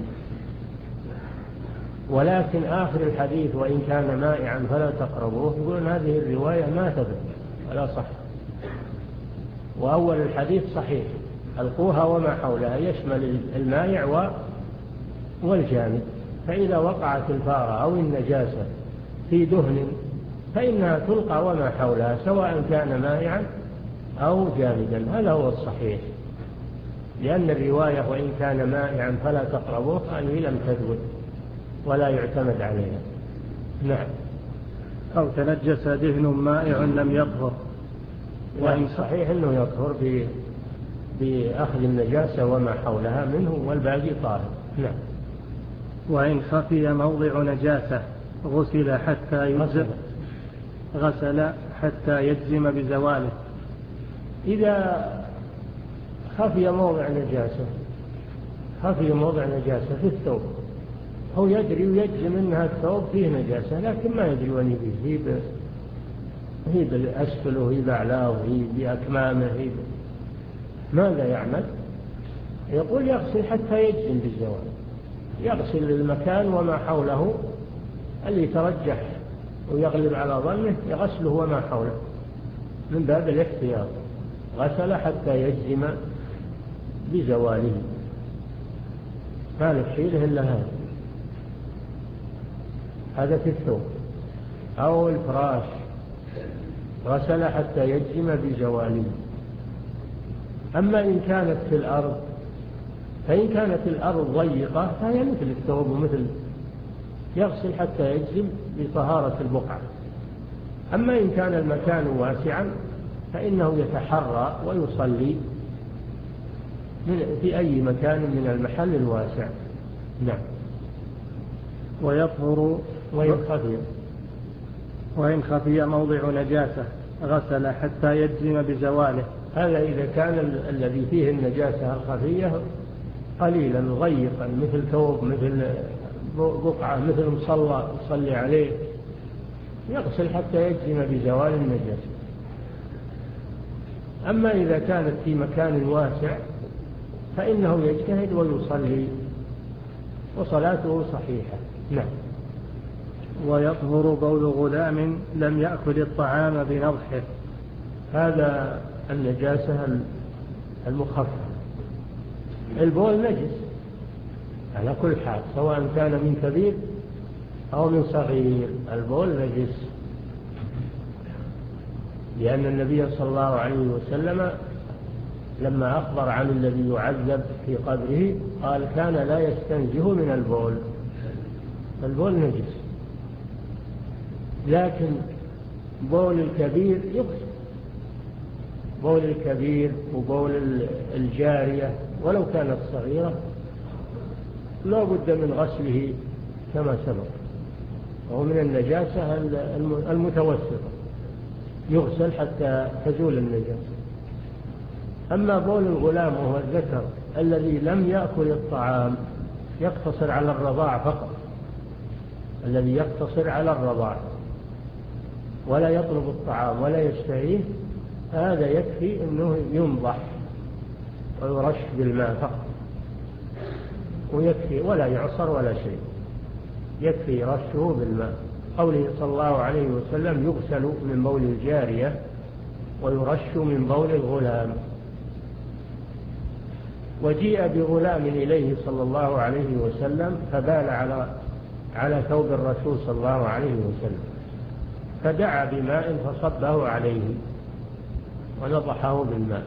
ولكن آخر الحديث وإن كان مائعا فلا تقربوه يقولون هذه الرواية ما تثبت ولا صح، وأول الحديث صحيح ألقوها وما حولها يشمل المائع والجامد. فإذا وقعت الفارة أو النجاسة في دهن فإنها تلقى وما حولها سواء كان مائعا أو جامدا، هذا هو الصحيح، لأن الرواية وإن كان مائعا فلا تقربوه هذه لم تثبت ولا يعتمد عليها. نعم. أو تنجس دهن مائع لم يطهر، وإن صحيح أنه يطهر بأخذ النجاسة وما حولها منه والباقي طاهر. نعم. وإن خفي موضع نجاسة غسل حتى يجزم غسل حتى يجزم بزواله. إذا خفي موضع نجاسة خفي موضع نجاسة في الثوب، هو يدري ويجزم أنها الثوب فيه نجاسة لكن ما يدري وين يبيه، هي بالأسفل وهي بأعلاه وهي بأكمامه، هي ماذا يعمل؟ يقول يغسل حتى يجزم بالزوال، يغسل المكان وما حوله اللي ترجح ويغلب على ظنه يغسله وما حوله من باب الاحتياط، غسل حتى يجزم بزواله، ما نحيله إلا هذا. هذا في الثوب أو الفراش، غسل حتى يجزم بزواله. أما إن كانت في الأرض فإن كانت الأرض ضيقة فهي مثل الثوب ومثل يغسل حتى يجزم بطهارة البقعة. أما إن كان المكان واسعا فإنه يتحرى ويصلي في أي مكان من المحل الواسع. نعم. ويطهر وإن خفي وإن خفي موضع نجاسة غسل حتى يجزم بزواله. هذا إذا كان الذي فيه النجاسة الخفية قليلا ضيقا مثل ثوب مثل بقعة مثل مصلى يصلي عليه يغسل حتى يجزم بزوال النجاسة. أما إذا كانت في مكان واسع فإنه يجتهد ويصلي وصلاته صحيحة. نعم. ويطهر بول غلام لم يأكل الطعام بنضحه. هذا النجاسة المخففة. البول نجس على كل حال سواء كان من كبير أو من صغير، البول نجس، لأن النبي صلى الله عليه وسلم لما أخبر عن الذي يعذب في قبره قال كان لا يستنزه من البول. البول نجس، لكن بول الكبير يغسل، بول الكبير وبول الجارية ولو كانت صغيرة لا بد من غسله كما سبق، وهو من النجاسة المتوسطة يغسل حتى تزول النجاسة. أما بول الغلام وهو الذكر الذي لم يأكل الطعام يقتصر على الرضاع فقط، الذي يقتصر على الرضاع ولا يطلب الطعام ولا يشتهيه، هذا يكفي أنه ينضح ويرش بالماء فقط، ويكفي ولا يعصر ولا شيء، يكفي رشه بالماء. قوله صلى الله عليه وسلم يغسل من بول الجارية ويرش من بول الغلام. وجيء بغلام إليه صلى الله عليه وسلم فبال على على ثوب الرسول صلى الله عليه وسلم، فدعا بماء فصبه عليه ونضحه بالماء،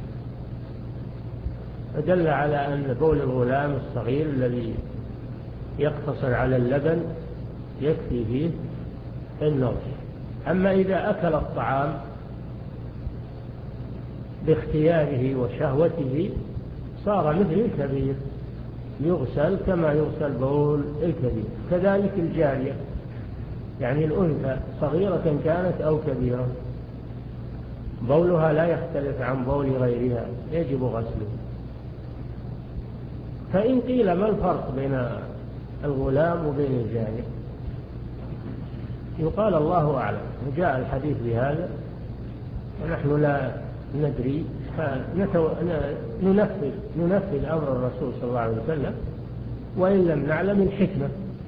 فدل على أن بول الغلام الصغير الذي يقتصر على اللبن يكفي فيه النضح. أما إذا أكل الطعام باختياره وشهوته صار مثل الكبير يغسل كما يغسل بول الكبير. كذلك الجارية يعني الأنثى صغيرة كانت أو كبيرة بولها لا يختلف عن بول غيرها يجب غسله. فإن قيل ما الفرق بين الغلام وبين الجارية يقال الله أعلم، وجاء الحديث بهذا ونحن لا ندري، فننفذ ننفذ أمر الرسول صلى الله عليه وسلم وإن لم نعلم الحكمة.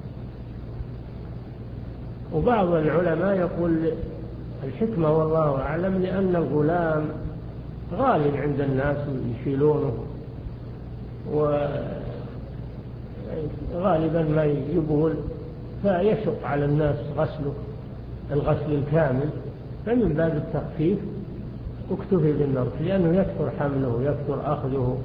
وبعض العلماء يقول الحكمة والله أعلم لأن الغلام غالب عند الناس يشيلونه وغالبا ما يبول فيشق على الناس غسله الغسل الكامل، فمن باب التخفيف اكتفي بالنضح لأنه يكثر حمله ويكثر أخذه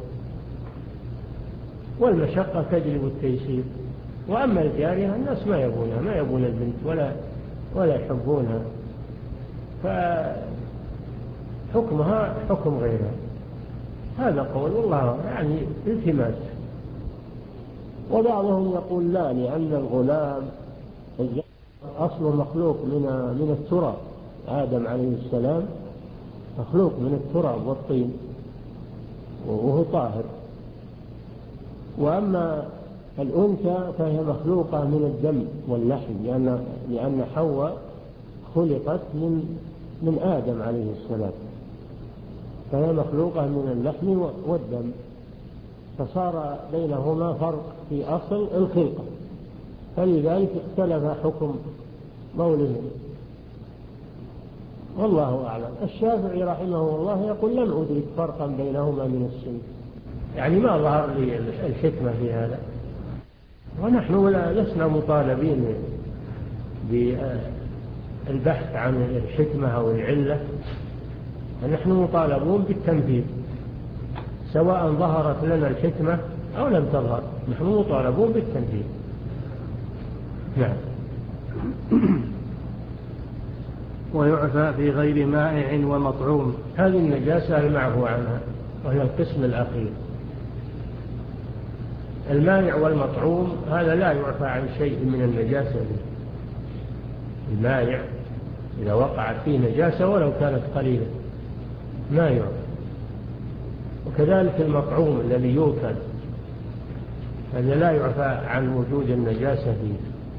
والمشقة تجلب التيسير. وأما الجارية الناس ما يبونها ما يبون البنت ولا ولا يحبونها، فحكمها حكم غيرها. هذا قول الله يعني التماس. وبعضهم يقول لا، لأن الغلام أصله مخلوق من من التراب، آدم عليه السلام مخلوق من التراب والطين وهو طاهر، وأما الأنثى فهي مخلوقة من الدم واللحم، لأن لأن حواء خلقت من من آدم عليه السلام، فهي مخلوقة من اللحم والدم، فصار بينهما فرق في أصل الخلقة، فلذلك اختلف حكم بولهم والله أعلم. الشافعي رحمه الله يقول لم أدرك فرقا بينهما من السن، يعني ما ظهر لي الحكمة في هذا، ونحن لسنا مطالبين بالبحث عن الحكمة أو العلة، نحن مطالبون بالتنفيذ. سواء ظهرت لنا الحكمة أو لم تظهر، نحن مطالبون بالتنزيه. نعم. ويعفى في غير مائع ومطعوم. هذه النجاسة المعفو عنها وهي القسم الأخير. المائع والمطعوم هذا لا يعفى عن شيء من النجاسة. المائع إذا وقعت فيه نجاسة ولو كانت قليلة ما يعفى. وكذلك المطعوم الذي يؤكل هذا لا يعفى عن وجود النجاسة فيه.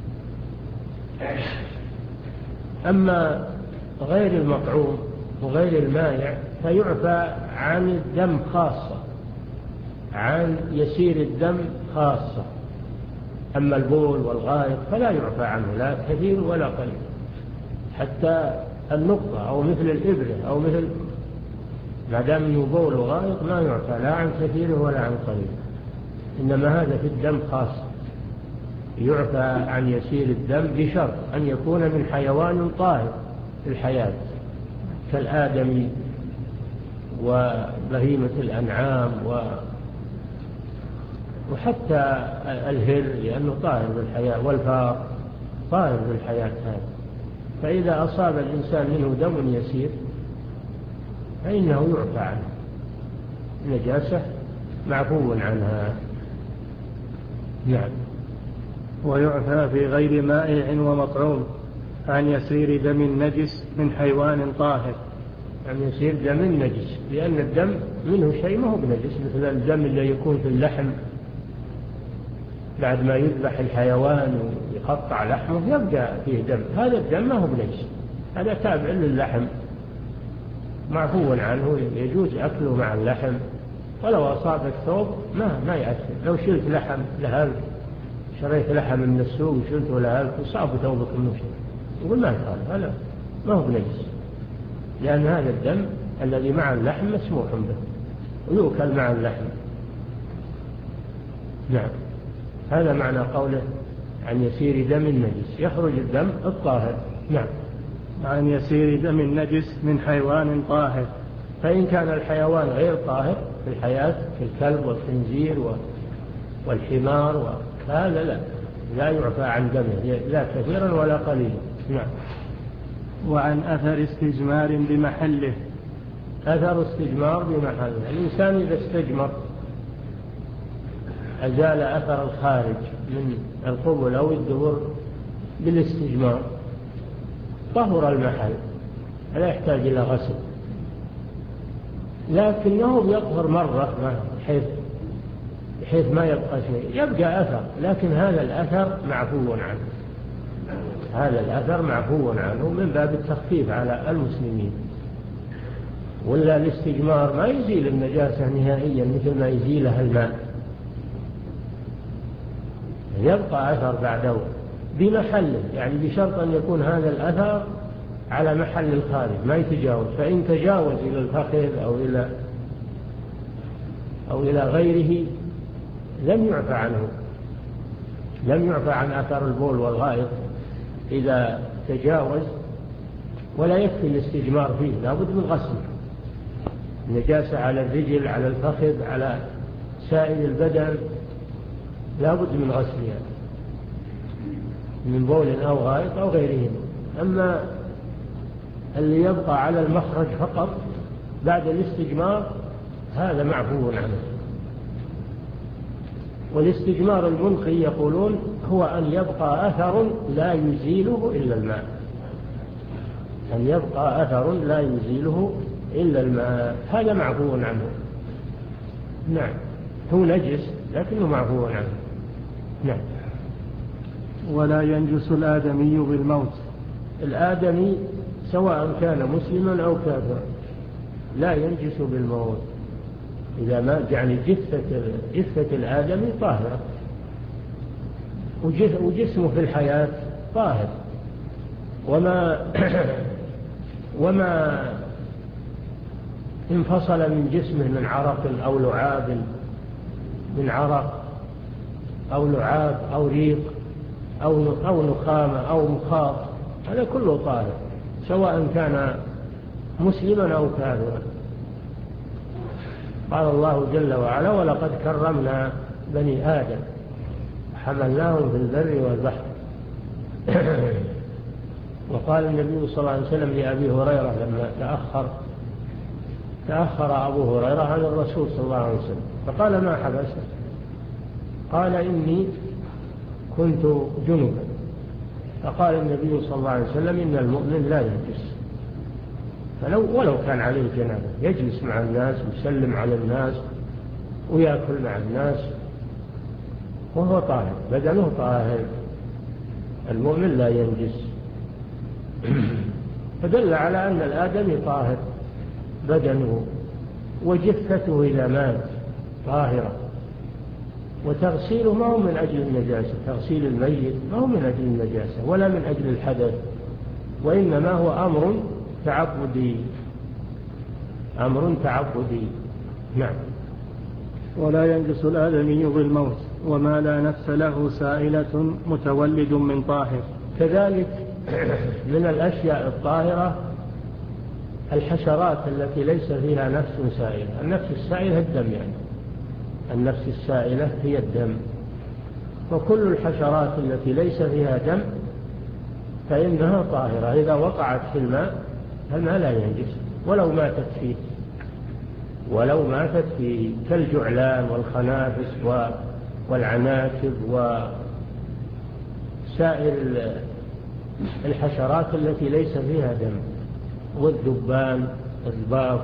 أما غير المطعوم وغير المائع فيعفى عن الدم خاصة، عن يسير الدم خاصة. أما البول والغائط فلا يعفى عنه لا كثير ولا قليل، حتى النقطة أو مثل الإبرة أو مثل ما دام انه بول وغائط ما يعفى لا عن كثيره ولا عن قليله. إنما هذا في الدم خاصة، يعفى عن يسير الدم بشرط أن يكون من حيوان طاهر في الحياة كالآدمي وبهيمة الأنعام و وحتى الهر لأنه طاهر بالحياة، والفار طاهر بالحياة هذا. فإذا أصاب الإنسان منه دم يسير فإنه يعفى عنه، نجاسة معفو عنها. نعم. ويعفى في غير مائع ومطعوم عن يسير دم نجس من حيوان طاهر. عن يسير دم نجس، لأن الدم منه شيء ما هو بنجس، مثل الدم اللي يكون في اللحم بعد ما يذبح الحيوان ويقطع لحمه يبقى فيه دم، هذا الدم ما هو بنجس، هذا تابع للحم معفو عنه، يجوز أكله مع اللحم. ولو أصابك ثوب ما ما يأثر، لو شلت لحم لهلك، شريت لحم من السوق وشلته لهلك وصاب ثوبك منه شيء يقول ما يخالف، هذا ما هو بنجس، لأن هذا الدم الذي مع اللحم مسموح به ويؤكل مع اللحم. نعم. هذا معنى قوله عن يسير دم النجس، يخرج الدم الطاهر. نعم. عن يسير دم النجس من حيوان طاهر. فإن كان الحيوان غير طاهر في الحياة كالكلب والخنزير والحمار هذا لا لا يعفى عن دمه لا كثيرا ولا قليلا. نعم. وعن أثر استجمار بمحله. أثر استجمار بمحله، الإنسان إذا استجمر أزال أثر الخارج من القبل أو الدبر بالاستجمار طهر المحل، لا يحتاج إلى غسل، لكنه يطهر مرة بحيث بحيث ما يبقى شيء، يبقى أثر، لكن هذا الأثر معفو عنه، هذا الأثر معفو عنه من باب التخفيف على المسلمين. ولا الاستجمار ما يزيل النجاسة نهائيا مثل ما يزيلها الماء، يبقى أثر بعده بمحله، يعني بشرط أن يكون هذا الأثر على محل الخارج ما يتجاوز، فإن تجاوز إلى الفخذ أو إلى أو إلى غيره لم يعفى عنه، لم يعفى عن أثر البول والغائط إذا تجاوز، ولا يكفي الاستجمار فيه، لا بد من غسل. نجاسة على الرجل على الفخذ على سائر البدن لا بد من غسلها من بول أو غائط أو غيرهم. أما اللي يبقى على المخرج فقط بعد الاستجمار هذا معفو عنه. والاستجمار المنقي يقولون هو أن يبقى أثر لا يزيله إلا الماء، أن يبقى أثر لا يزيله إلا الماء، هذا معفو عنه. نعم. هو نجس لكنه معفو عنه. نعم. ولا ينجس الآدمي بالموت. الآدمي سواء كان مسلما أو كافرا لا ينجس بالموت، إذا ما يعني جثة جثة الآدمي طاهرة وجسمه في الحياة طاهر، وما وما انفصل من جسمه من عرق أو لعاب، من عرق أو لعاب أو ريق أو أو نخامة أو مخاط، هذا كله طاهر سواء كان مسلما أو كافرا. قال الله جل وعلا: ولقد كرمنا بني آدم حملناهم في البر والبحر. وقال النبي صلى الله عليه وسلم لأبي هريرة لما تأخر تأخر أبو هريرة عن الرسول صلى الله عليه وسلم، فقال: ما حبسك؟ قال: إني كنت جنبا. فقال النبي صلى الله عليه وسلم: إن المؤمن لا ينجس، فلو ولو كان عليه جنابه يجلس مع الناس ويسلم على الناس ويأكل مع الناس وهو طاهر، بدنه طاهر، المؤمن لا ينجس. فدل على أن الآدمي طاهر بدنه، وجثته إذا مات طاهرة، وتغسيله ما هو من أجل النجاسة، تغسيل الميت ما هو من أجل النجاسة ولا من أجل الحدث، وإنما هو أمر تعبدي، أمر تعبدي. نعم. ولا ينجس الآدمي بالموت وما لا نفس له سائلة متولد من طاهر. كذلك من الأشياء الطاهرة الحشرات التي ليس فيها نفس سائلة. النفس السائلة الدم، يعني النفس السائلة هي الدم، وكل الحشرات التي ليس فيها دم فإنها طاهرة. إذا وقعت في الماء فالماء لا ينجس ولو ماتت فيه، ولو ماتت فيه، كالجعلان والخنافس والعناكب وسائر الحشرات التي ليس فيها دم، والذبان والذباب،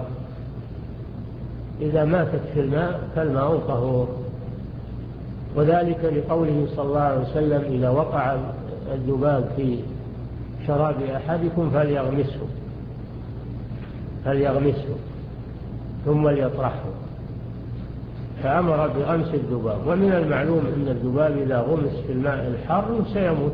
إذا ماتت في الماء فالماء طهور. وذلك لقوله صلى الله عليه وسلم: إذا وقع الذباب في شراب أحدكم فليغمسه فليغمسه ثم ليطرحه، فأمر بغمس الذباب. ومن المعلوم أن الذباب إذا غمس في الماء الحار سيموت،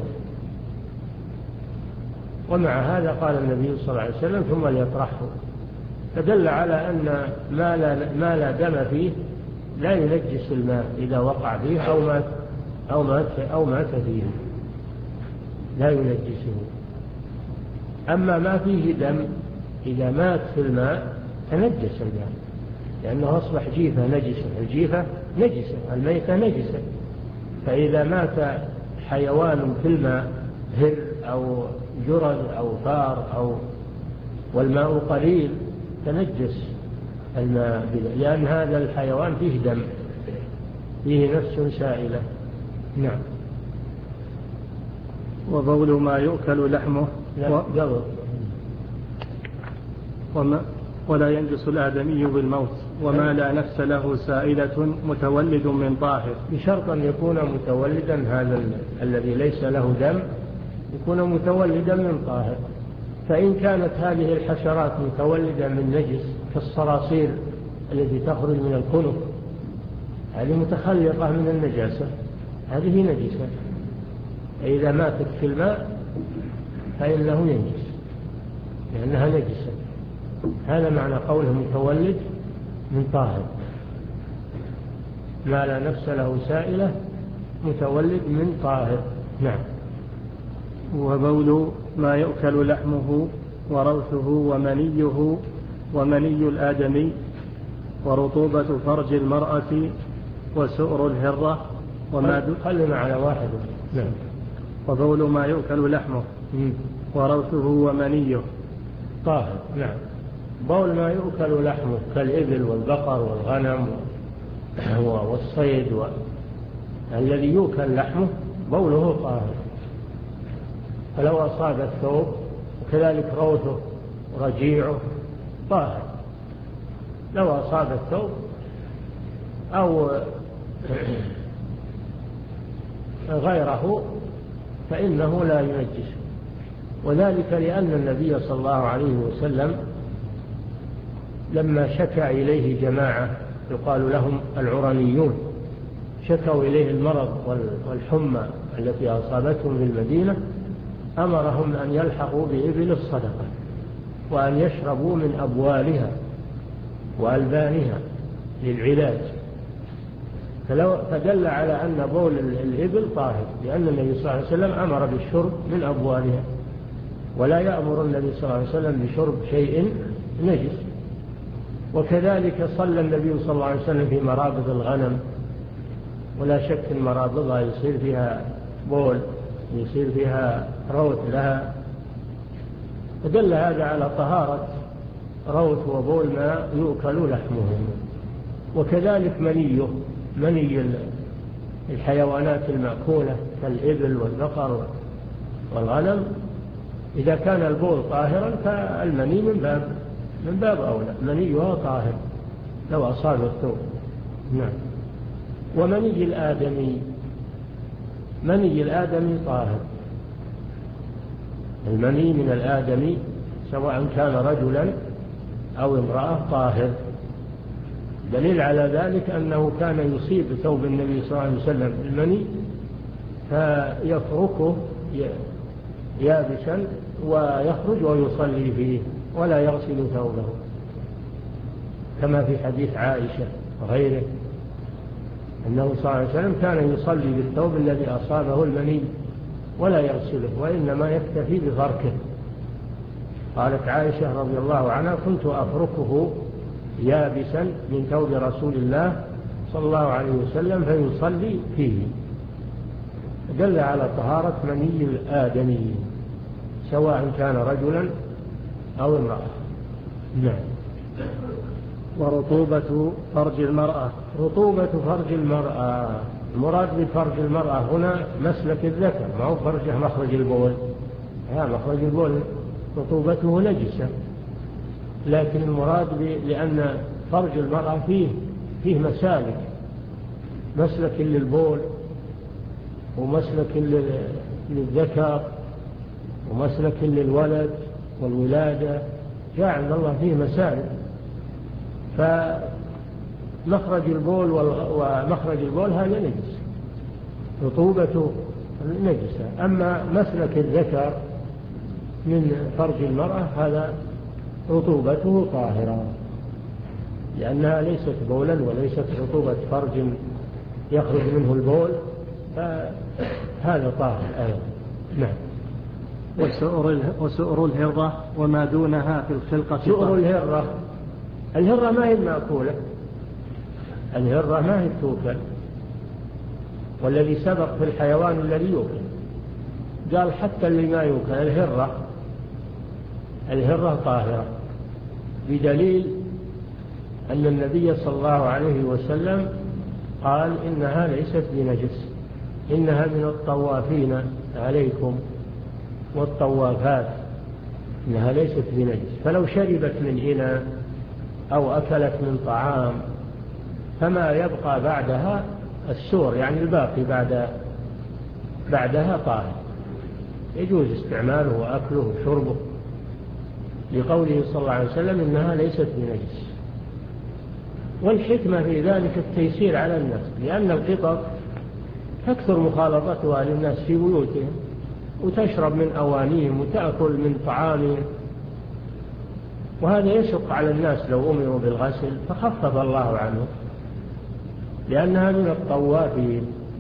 ومع هذا قال النبي صلى الله عليه وسلم: ثم ليطرحه، فدل على أن ما لا, ما لا دم فيه لا ينجس الماء إذا وقع فيه أو مات أو مات أو مات فيه، لا ينجسه. أما ما فيه دم إذا مات في الماء تنجس الماء، لأنه أصبح جيفة نجسة، الجيفة نجسة، الميتة نجسة. فإذا مات حيوان في الماء، هر أو جرد أو فار أو والماء قليل، تنجس الماء، لأن هذا الحيوان فيه دم، فيه نفس سائلة. نعم. وبول ما يؤكل لحمه و... وما... ولا ينجس الآدمي بالموت وما لا نفس له سائلة متولد من طاهر، بشرط أن يكون متولدا، هذا ال... الذي ليس له دم يكون متولدا من طاهر. فإن كانت هذه الحشرات متولدة من نجس كالصراصير التي تخرج من الكنف، هذه متخلقة من النجاسة، هذه نجسة، إذا ماتت في الماء فإنه ينجس لأنها نجسة. هذا معنى قوله متولد من طاهر، ما لا نفس له سائلة متولد من طاهر. نعم. وبول ما يؤكل لحمه وروثه ومنيه ومني الآدمي ورطوبة فرج المرأة وسؤر الهرة وما خلنا على واحد. نعم. وبول ما يؤكل لحمه وروثه ومنيه طاهر. نعم. بول ما يؤكل لحمه كالإبل والبقر والغنم والصيد و... الذي يؤكل لحمه بوله طاهر، فلو أصاب الثوب، وكذلك روثه رجيعه طاهر، لو أصاب الثوب أو غيره فإنه لا ينجسه. وذلك لأن النبي صلى الله عليه وسلم لما شكى إليه جماعة يقال لهم العرنيون، شكوا إليه المرض والحمى التي أصابتهم في المدينة، أمرهم أن يلحقوا بإبل الصدقة وأن يشربوا من أبوالها وألبانها للعلاج. فدل على أن بول الإبل طاهر، لأن النبي صلى الله عليه وسلم أمر بالشرب من أبوالها، ولا يأمر النبي صلى الله عليه وسلم بشرب شيء نجس. وكذلك صلى النبي صلى الله عليه وسلم في مرابض الغنم، ولا شك أن مرابضها يصير فيها بول، يصير فيها روث لها، فدل هذا على طهارة روث وبول ما يؤكل لحمه. وكذلك منيه، مني الحيوانات المأكولة كالإبل والبقر والغنم، إذا كان البول طاهرا فالمني من باب من باب أولى، منيها طاهر لو أصاب الثوب. نعم. ومني الآدمي، مني الآدمي طاهر، المني من الآدمي سواء كان رجلا أو امرأة طاهر. دليل على ذلك أنه كان يصيب ثوب النبي صلى الله عليه وسلم المني فيفركه يابسا ويخرج ويصلي فيه ولا يغسل ثوبه، كما في حديث عائشة وغيره أنه صلى الله عليه وسلم كان يصلي بالثوب الذي أصابه المني ولا يغسله، وإنما يكتفي بفركه. قالت عائشة رضي الله عنها: كنت أفركه يابسا من ثوب رسول الله صلى الله عليه وسلم فيصلي فيه. دل على طهارة مني الآدمي سواء كان رجلا أو امرأة. نعم. ورطوبة فرج المرأة، رطوبة فرج المرأة، المراد بفرج المرأة هنا مسلك الذكر، ما هو فرجه مخرج البول، ها مخرج البول رطوبته نجسة، لكن المراد لأن فرج المرأة فيه فيه مسالك، مسلك للبول ومسلك للذكر ومسلك للولد والولادة، جعل الله فيه مسالك، فمخرج البول ومخرج البول هذا نجس، رطوبته نجسة. أما مسلك الذكر من فرج المرأة هذا رطوبته طاهرة، لأنها ليست بولا وليست رطوبة فرج يخرج منه البول، فهذا طاهر أيضا. نعم. وسؤر الهرة وما دونها في الخلقة. سؤر الهرة، الهرة ما هي مأكولة، الهرة ما هي توكل، والذي سبق في الحيوان الذي يوكل قال حتى اللي ما يوكل الهرة، الهرة طاهرة، بدليل أن النبي صلى الله عليه وسلم قال إنها ليست بنجس، إنها من الطوافين عليكم والطوافات، إنها ليست بنجس. فلو شربت من إناء أو أكلت من طعام فما يبقى بعدها السور، يعني الباقي بعد بعدها طاهر، يجوز استعماله وأكله وشربه، لقوله صلى الله عليه وسلم إنها ليست بنجس. والحكمة في ذلك التيسير على الناس، لأن القطط تكثر مخالطتها للناس في بيوتهم وتشرب من أوانيهم وتأكل من طعامهم، وهذا يشق على الناس لو أمروا بالغسل فخفف الله عنه، لأنها من الطوافين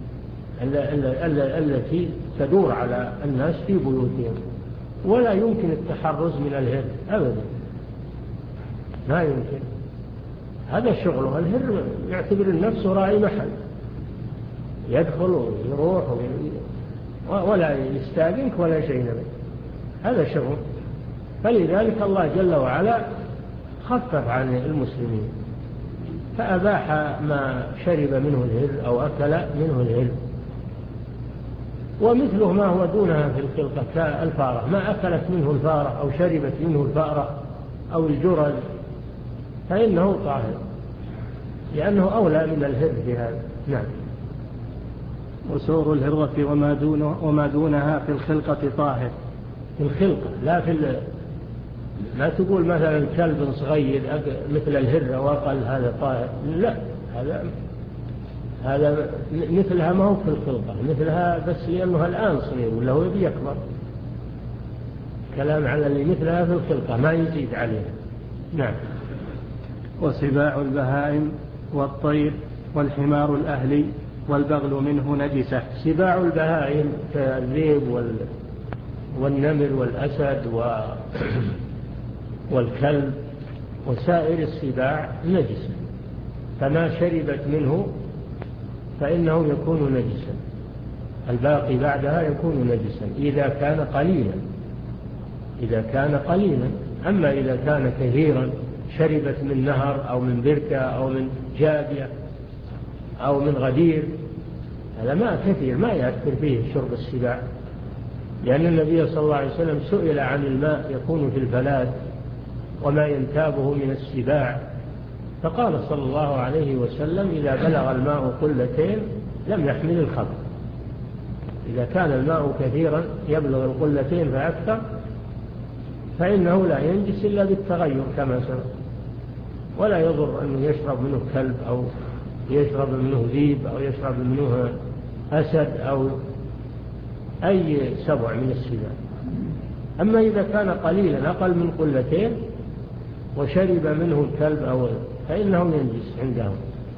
التي تدور على الناس في بيوتهم، ولا يمكن التحرز من الهر أبدا، ما يمكن، هذا شغله. الهر يعتبر النفس راعي محل، يدخل ويروح ولا يستاذنك ولا شيء نبي، هذا شغل. فلذلك الله جل وعلا خفف عن المسلمين فأباح ما شرب منه الهر أو أكل منه الهر. ومثله ما هو دونها في الخلقة كالفارة، ما أكلت منه الفارة أو شربت منه الفارة أو الجرد فإنه طاهر، لأنه أولى من الهر في هذا. نعم. وسور الهرة وما, دونه وما دونها في الخلقة طاهر، في الخلقة لا في ال... لا تقول مثلا كلب صغير مثل الهرة وقال هذا طاهر، لا، هذا هذا مثلها ما هو في الخلقة، مثلها بس لأنها الآن صغير ولا هو يبي يكبر، كلام على اللي مثلها في الخلقة ما يزيد عليها. نعم. وسباع البهائم والطير والحمار الأهلي والبغل منه نجسة. سباع البهائم كالذئب وال... والنمر والأسد و... والكلب وسائر السباع نجسة، فما شربت منه فإنه يكون نجسا، الباقي بعدها يكون نجسا إذا كان قليلا، إذا كان قليلا. أما إذا كان كثيرا، شربت من نهر أو من بركة أو من جادية أو من غدير، هذا ماء كثير ما يأثر فيه شرب السباع، لأن النبي صلى الله عليه وسلم سئل عن الماء يكون في الفلاة وما ينتابه من السباع، فقال صلى الله عليه وسلم إذا بلغ الماء قلتين لم يحمل الخبث. إذا كان الماء كثيرا يبلغ القلتين فأكثر فإنه لا ينجس إلا بالتغير كما سبق، ولا يضر أنه يشرب منه كلب أو يشرب منه ذيب أو يشرب منه أسد أو أي سبع من السباع. أما إذا كان قليلا أقل من قلتين وشرب منه الكلب أو فإنه ينجس عندهم،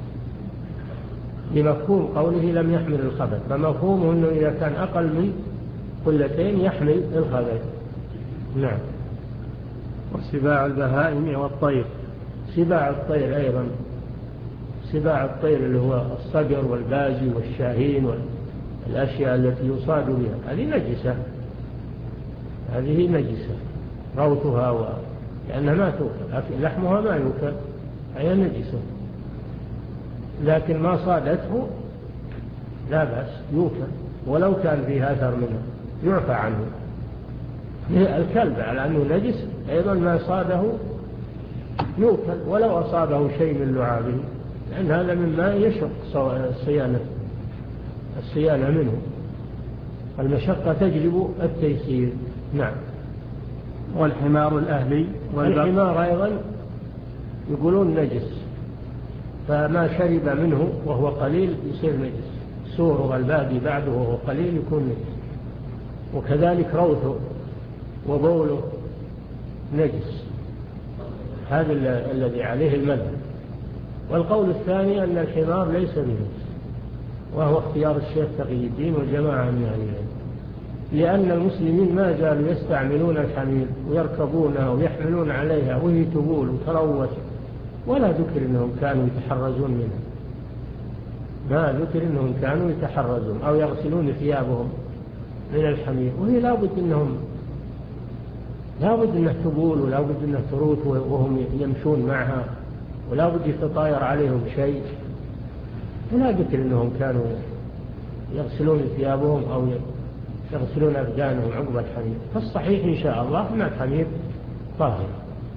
لمفهوم قوله لم يحمل الخبث، فمفهومه أنه إذا كان أقل من قلتين يحمل الخبث. نعم. وسباع البهائم والطير، سباع الطير أيضا، سباع الطير اللي هو الصقر والبازي والشاهين والأشياء التي يصاد بها هذه نجسة، هذه نجسة روثها و... لأنها ما توكل، لحمها ما يوكل، هي نجسة. لكن ما صادته لا بأس يوكل ولو كان فيه أثر منه يعفى عنه. الكلب على أنه نجس أيضا ما صاده يوكل ولو أصابه شيء من لعابه، لأن هذا مما يشق الصيانة الصيانة منه، المشقة تجلب التيسير. نعم. والحمار الأهلي والحمار أيضا يقولون نجس، فما شرب منه وهو قليل يصير نجس، سوره الباقي بعده وهو قليل يكون نجس، وكذلك روثه وبوله نجس، هذا الذي عليه المذهب. والقول الثاني أن الحمار ليس بنجس، وهو اختيار الشيخ تقي الدين وجماعة من أهل العلم، لأن المسلمين ما زالوا يستعملون الحمير ويركبونها ويحملون عليها وهي تبول وتروث، ولا ذكر أنهم كانوا يتحرزون منها، ما ذكر أنهم كانوا يتحرزون أو يغسلون ثيابهم من الحمير، وهي لابد أنهم لابد أنها تبول ولابد أنها تروث وهم يمشون معها، ولابد يتطاير عليهم شيء، ولا ذكر أنهم كانوا يغسلون ثيابهم أو يغسلون أبدانهم عقب الحمير. فالصحيح إن شاء الله أن الحمير طاهر.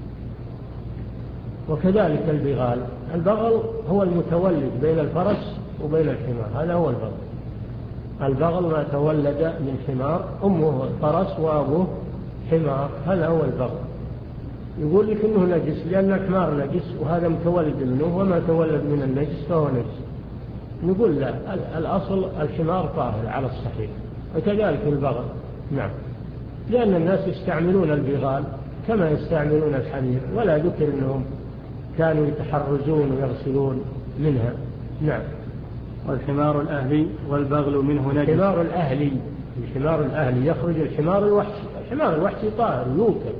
وكذلك البغال، البغل هو المتولد بين الفرس وبين الحمار، هذا هو البغل. البغل ما تولد من حمار، أمه فرس وأبوه حمار، هذا هو البغل. يقول لك إنه نجس لأن الحمار نجس وهذا متولد منه، وما تولد من النجس فهو نجس. نقول لا، الأصل الحمار طاهر على الصحيح، وكذلك البغل. نعم. لأن الناس يستعملون البغال كما يستعملون الحمير، ولا ذكر أنهم كانوا يتحرزون ويغسلون منها. نعم. والحمار الأهلي والبغل منه نجس. الحمار الأهلي، الحمار الأهلي يخرج الحمار الوحشي، الحمار الوحشي طاهر يوكل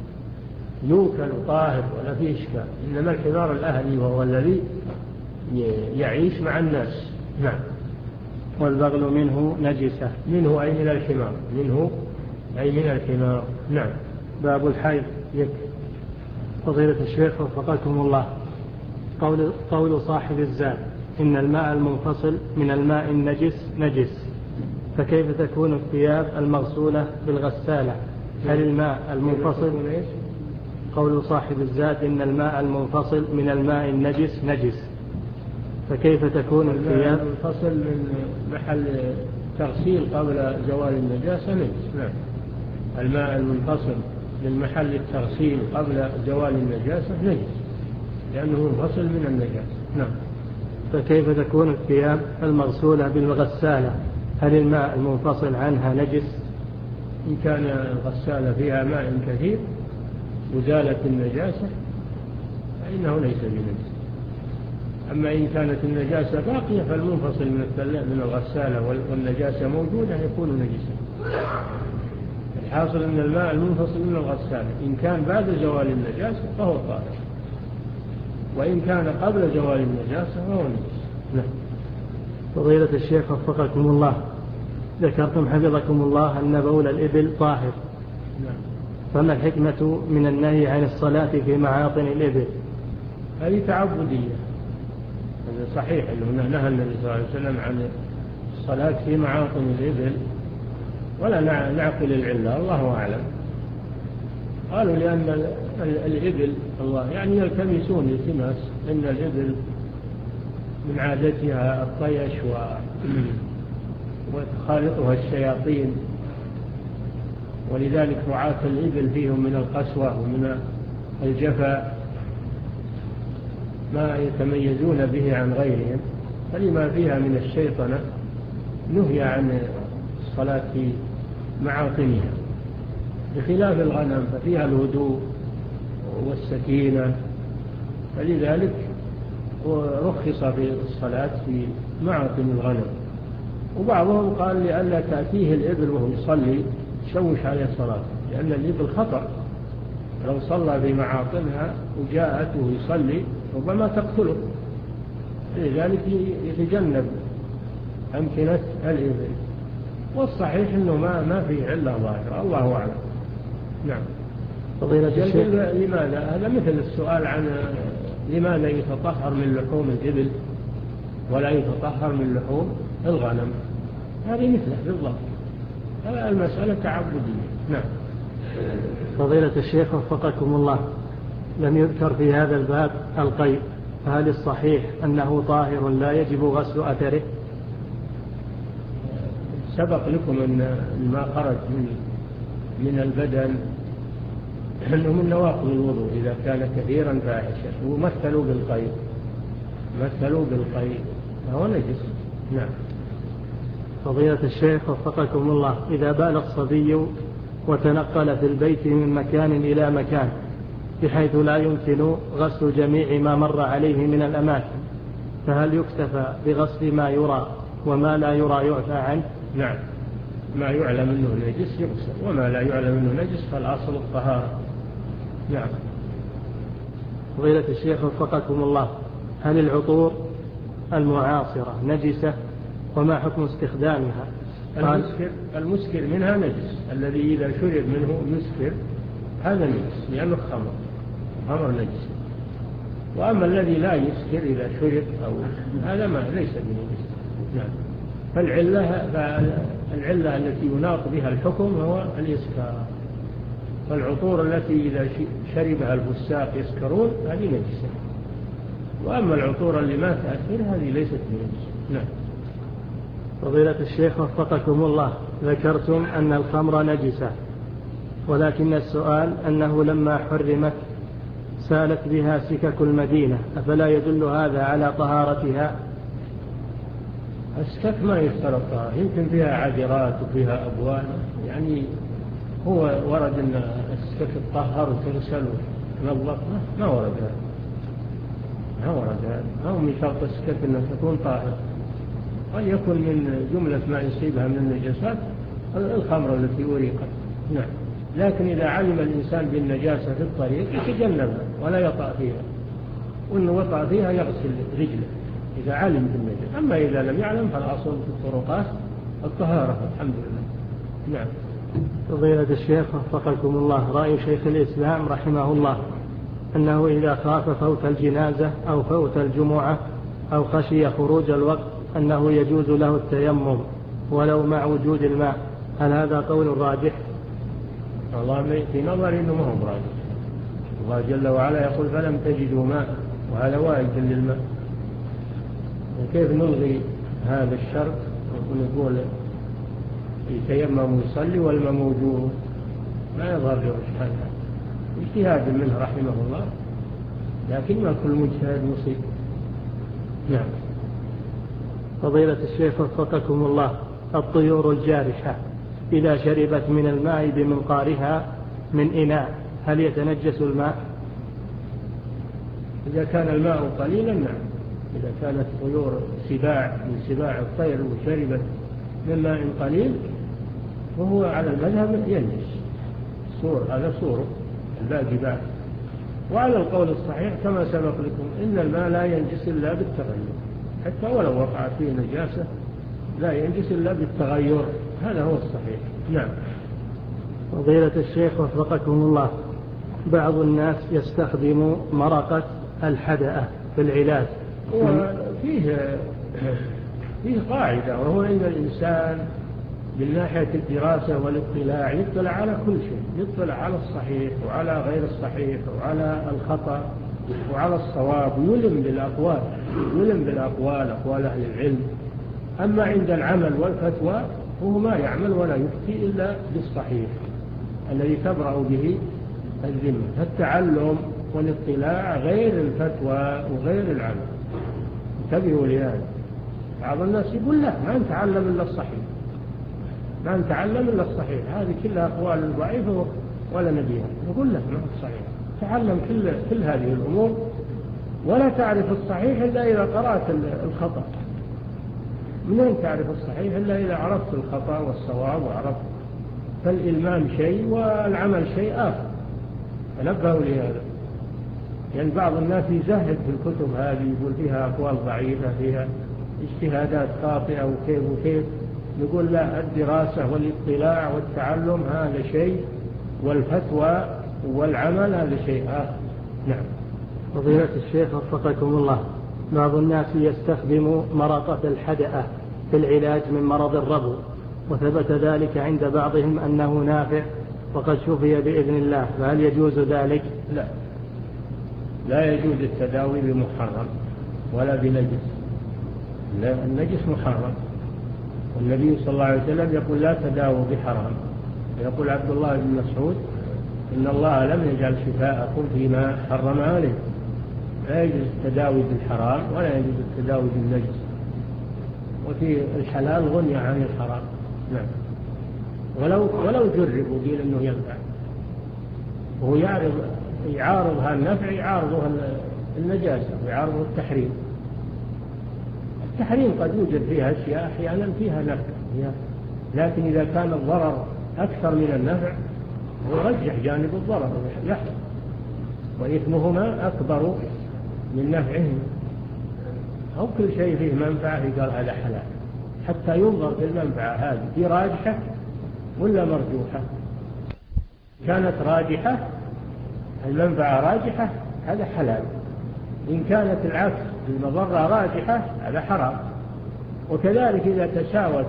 يوكل طاهر ولا فيه إشكال، إنما الحمار الأهلي وهو الذي يعيش مع الناس. نعم. والبغل منه نجسة، منه أي من الحمار، منه أي من الحمار. نعم. باب الحيض. يكفي. فضيلة الشيخ وفقكم الله، قول, قول صاحب الزاد إن الماء المنفصل من الماء النجس نجس، فكيف تكون الثياب المغسولة بالغسالة؟ هل الماء المنفصل قول صاحب الزاد إن الماء المنفصل من الماء النجس نجس، فكيف تكون الثياب المنفصل من محل تغسيل قبل زوال النجاسة نجس؟ نعم. الماء المنفصل من محل التغسيل قبل زوال النجاسة نجس، لأنه منفصل من النجاسة. نعم. فكيف تكون الثياب المغسولة بالغسالة؟ هل الماء المنفصل عنها نجس؟ إن كان الغسالة فيها ماء كثير وزالت النجاسة فإنه ليس بنجس. أما إن كانت النجاسة باقية فالمنفصل من الغسالة والنجاسة موجودة يكون نجسا. الحاصل أن الماء المنفصل من الغسالة إن كان بعد زوال النجاسة فهو طاهر. وإن كان قبل زوال النجاسة فهو نجس. نعم. فضيلة الشيخ وفقكم الله، ذكرتم حفظكم الله أن بول الإبل طاهر. نعم. فما الحكمة من النهي عن الصلاة في معاطن الإبل؟ هذه تعبدية. هذا صحيح أنه نهى النبي صلى الله عليه وسلم عن الصلاة في معاطن الإبل، ولا نعقل العلة، الله أعلم. قالوا لأن الإبل الله يعني يلتمسون التماس أن الإبل من عادتها الطيش وتخالطها الشياطين، ولذلك رعاة الإبل فيهم من القسوة ومن الجفاء ما يتميزون به عن غيرهم، فلما فيها من الشيطنة نهي عن الصلاة في معاطنها، بخلاف الغنم ففيها الهدوء والسكينة، فلذلك رخص في الصلاة في معاطن الغنم. وبعضهم قال لئلا تأتيه الإبل وهو يصلي تشوش عليه الصلاة، لأن الإبل خطر، لو صلى في معاطنها وجاءته يصلي ربما تقتله، لذلك يتجنب أمكنة الإبل. والصحيح أنه ما ما فيه علة ظاهرة، الله أعلم. نعم. فضيلة الشيخ، لماذا؟ هذا مثل السؤال عن لماذا يتطهر من لحوم الإبل ولا يتطهر من لحوم الغنم، هذه مثله بالضبط، المسألة تعبدية. نعم. فضيلة الشيخ وفقكم الله، لم يذكر في هذا الباب القيء، فهل الصحيح أنه طاهر لا يجب غسل أثره؟ سبق لكم أن ما خرج من من البدن أنه من نواقض الوضوء إذا كان كثيرا فاحشا، ومثلوا بالقيء مثلوا بالقيء فهو نجس. نعم. فضيلة الشيخ وفقكم الله، إذا بال الصبي وتنقل في البيت من مكان إلى مكان بحيث لا يمكن غسل جميع ما مر عليه من الأماكن، فهل يكتفى بغسل ما يرى وما لا يرى يعفى عنه؟ نعم. ما يعلم أنه نجس يغسل، وما لا يعلم أنه نجس فالأصل الطهارة. نعم. فضيلة الشيخ وفقكم الله، هل العطور المعاصرة نجسة وما حكم استخدامها؟ المسكر, المسكر منها نجس، الذي إذا شرب منه يسكر هذا نجس لأنه خمر، خمر نجس. وأما الذي لا يسكر إذا شرب أو هذا ما ليس بنجس. نعم. فالعلة العلة التي يناط بها الحكم هو الإسكار، فالعطور التي إذا شربها الفساق يسكرون هذه نجسة، وأما العطور اللي ما تأثير هذه ليست بنجس. نعم. فضيلة الشيخ وفقكم الله، ذكرتم أن الخمر نجسة، ولكن السؤال أنه لما حرمت سالت بها سكك المدينة، أفلا يدل هذا على طهارتها؟ السكك ما يشترطها، يمكن فيها عذرات وفيها أبواب، يعني هو ورد أن السكك تطهر وتغسل وتنظف، ما ورد هذا، ما ورد هذا، ما هو من شرط السكك أنها تكون طاهرة. قد يكون من جملة ما يصيبها من النجاسات الخمر التي أريقت. نعم. لكن إذا علم الإنسان بالنجاسة في الطريق يتجنبها ولا يطأ فيها، وإن وطأ فيها يغسل رجله إذا علم بالنجاسة. أما إذا لم يعلم فالأصل في الطرقات الطهارة الحمد لله. نعم. فضيلة الشيخ وفقكم الله، رأي شيخ الإسلام رحمه الله أنه إذا خاف فوت الجنازة أو فوت الجمعة أو خشي خروج الوقت أنه يجوز له التيمم ولو مع وجود الماء، هل هذا قول راجح؟ الله في نظري أنه ما هو راجح. الله جل وعلا يقول فلم تجدوا ماء، وهذا وارد للماء، وكيف نلغي هذا الشرط ونقول يتيمم ويصلي والماء موجود؟ ما يظهر له إشكال، اجتهاد منه رحمه الله، لكن ما كل مجتهد مصيب. نعم. فضيلة الشيخ وفقكم الله، الطيور الجارحة إذا شربت من الماء بمنقارها من إناء هل يتنجس الماء؟ إذا كان الماء قليلا نعم. إذا كانت طيور سباع من سباع الطير وشربت من ماء قليل وهو على المذهب ينجس، صور هذا صوره الباقي بعد، وعلى القول الصحيح كما سبق لكم إن الماء لا ينجس إلا بالتغير، حتى ولو وقع فيه نجاسة لا ينجس إلا بالتغير، هذا هو الصحيح. نعم. فضيلة الشيخ وفقكم الله، بعض الناس يستخدم مرقة الحدأة في العلاج. وفيه فيه قاعدة، وهو أن الإنسان من ناحية الدراسة والاطلاع يطلع على كل شيء، يطلع على الصحيح وعلى غير الصحيح وعلى الخطأ وعلى الصواب، ويلم بالأقوال يلم بالأقوال أقوال أهل العلم. أما عند العمل والفتوى هو ما يعمل ولا يفتي إلا بالصحيح الذي تبرأ به الذمة. التعلم والاطلاع غير الفتوى وغير العمل، انتبهوا لهذا. بعض الناس يقول لا ما نتعلم إلا الصحيح، ما نتعلم إلا الصحيح، هذه كلها أقوال ضعيفة ولا نبيها. نقول لك ما هو الصحيح، تعلم كل كل هذه الأمور، ولا تعرف الصحيح إلا إذا قرأت الخطأ. منين تعرف الصحيح إلا إذا عرفت الخطأ والصواب وعرفت. فالإلمام شيء والعمل شيء آخر، تنبهوا لهذا. يعني بعض الناس يزهد في الكتب هذه، يقول فيها أقوال ضعيفة، فيها اجتهادات خاطئة وكيف وكيف. نقول لا، الدراسة والاطلاع والتعلم هذا شيء، والفتوى والعمل هذا شيء آخر. نعم. فضيلة الشيخ وفقكم الله، بعض الناس يستخدم مرقة الحدأة في العلاج من مرض الربو، وثبت ذلك عند بعضهم أنه نافع وقد شفي بإذن الله، فهل يجوز ذلك؟ لا، لا يجوز التداوي بمحرم ولا بنجس. النجس محرم، والنبي صلى الله عليه وسلم يقول لا تداووا بحرام. يقول عبد الله بن مسعود إن الله لم يجعل شفاءكم فيما حرم عليه. لا يجوز التداوي بالحرام ولا يجوز التداوي بالنجس، وفي الحلال غني عن الحرام. نعم. ولو ولو جرب وقيل انه ينفع، وهو يعرض يعارض هالنفع يعارضه النجاسة ويعارضه التحريم. التحريم قد يوجد فيها أشياء أحيانا فيها نفع، لكن إذا كان الضرر أكثر من النفع يرجح جانب الضرر يحصل، وإثمهما أكبر من نفعهما. أو كل شيء فيه منفعة قال هذا حلال، حتى ينظر في المنفعة هذه في راجحة ولا مرجوحة. كانت راجحة، المنفعة راجحة، هذا حلال. إن كانت العكس المضرة راجحة هذا حرام. وكذلك إذا تساوت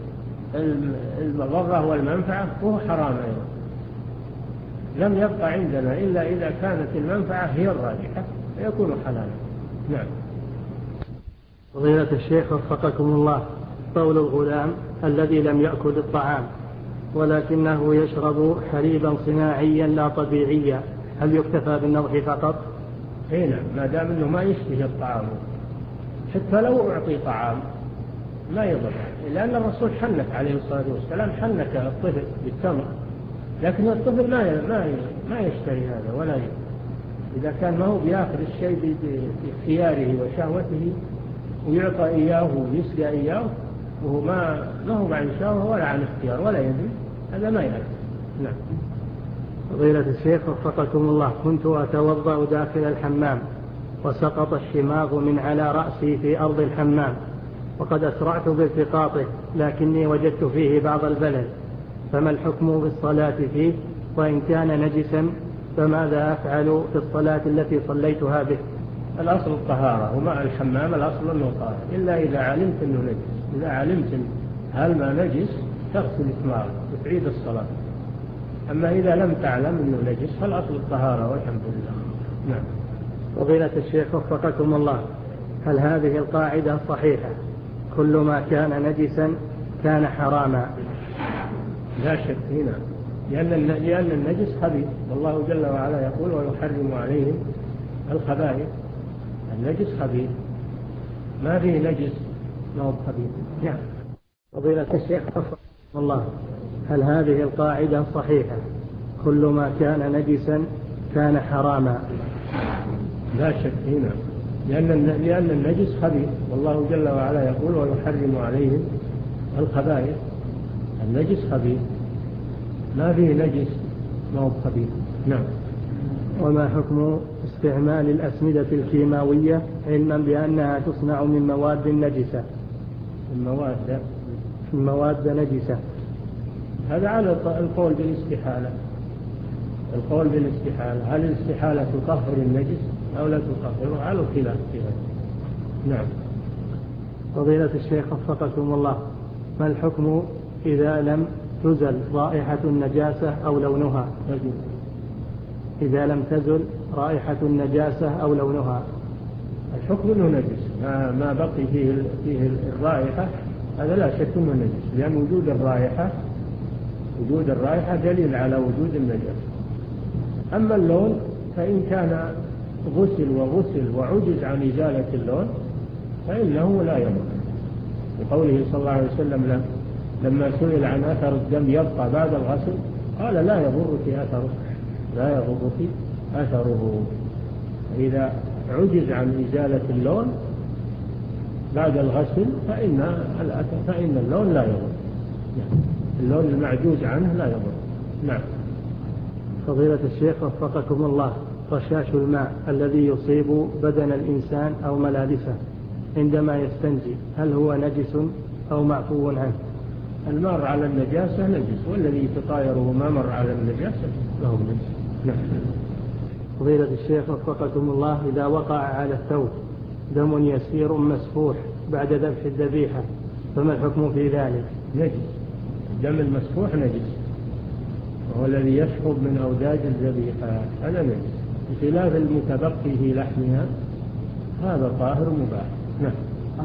المضرة والمنفعة فهو حرام أيضا. لم يبقى عندنا إلا إذا كانت المنفعة هي الراجحة فيكون حلالا. نعم. فضيلة الشيخ وفقكم الله، قول الغلام الذي لم يأكل الطعام ولكنه يشرب حليبا صناعيا لا طبيعيا، هل يكتفى بالنضح فقط؟ اي نعم، ما دام انه ما يشتهي الطعام. حتى لو اعطي طعام لا يضر، لان الرسول حنك عليه الصلاه والسلام، حنك الطفل بالتمر، لكن الطفل ما ما ما يشتهي هذا ولا يضر. اذا كان ما هو بياخذ الشيء باختياره وشهوته ويعطى اياه ويسقى اياه وهو ما ما هو عن شهوه ولا عن اختيار ولا يدري، هذا ما يأكل. نعم. فضيلة الشيخ وفقكم الله، كنت أتوضأ داخل الحمام وسقط الشماغ من على رأسي في أرض الحمام، وقد أسرعت بالتقاطه لكني وجدت فيه بعض البلل، فما الحكم بالصلاة فيه؟ وإن كان نجسا فماذا أفعل في الصلاة التي صليتها به؟ الأصل الطهارة، وماء الحمام الأصل أنه طاهر، إلا إذا علمت أنه نجس. إذا علمت هل ما نجس تغسل إثمار وتعيد الصلاة. أما إذا لم تعلم أنه نجس فالأصل الطهارة والحمد لله. نعم. فضيلة الشيخ وفقكم الله، هل هذه القاعدة صحيحة؟ كل ما كان نجسا كان حراما. لا شك هنا، لأن لأن النجس خبيث، والله جل وعلا يقول ويحرم عليهم الخبائث. النجس خبيث، ما فيه نجس ما هو خبيث. نعم. فضيلة الشيخ وفقكم الله، هل هذه القاعدة صحيحة؟ كل ما كان نجسا كان حراما. لا شك هنا، لأن لأن النجس خبيث، والله جل وعلا يقول ويحرم عليهم الخبائث. النجس خبيث، ما فيه نجس ما هو خبيث. نعم. وما حكم استعمال الأسمدة الكيماوية علما بأنها تصنع من مواد نجسة من مواد من مواد نجسة. هذا على القول بالاستحالة. القول بالاستحالة، هل الاستحالة تطهر النجس أو لا تطهر؟ على الخلاف في هذا. نعم. فضيلة الشيخ وفقكم الله، ما الحكم إذا لم تزل رائحة النجاسة أو لونها؟ إذا لم تزل رائحة النجاسة أو لونها الحكم أنه نجس. ما, ما بقي فيه, فيه الرائحة هذا لا شك أنه نجس، لأن وجود الرائحة وجود الرائحة دليل على وجود النجاسة. أما اللون فإن كان غسل وغسل وعجز عن إزالة اللون فإنه لا يضر. وقوله صلى الله عليه وسلم لما سئل عن أثر الدم يبقى بعد الغسل قال لا يضرك أثره لا يضرك أثره. إذا عجز عن إزالة اللون بعد الغسل فإن فإن اللون لا يضر. اللون المعجوز عنه لا يضر. نعم. فضيلة الشيخ وفقكم الله، رشاش الماء الذي يصيب بدن الإنسان أو ملابسه عندما يستنجي هل هو نجس أو معفو عنه؟ المار على النجاسة نجس، والذي يتطايره ما مر على النجاسة له نجس. نعم. فضيلة الشيخ وفقكم الله، إذا وقع على الثوب دم يسير مسفوح بعد ذبح الذبيحة فما الحكم في ذلك؟ نجس. الدم المسفوح نجس، وهو الذي يسحب من أوداج الذبيحة هذا نجس، بخلاف المتبقي في لحمها هذا طاهر مباح. نعم.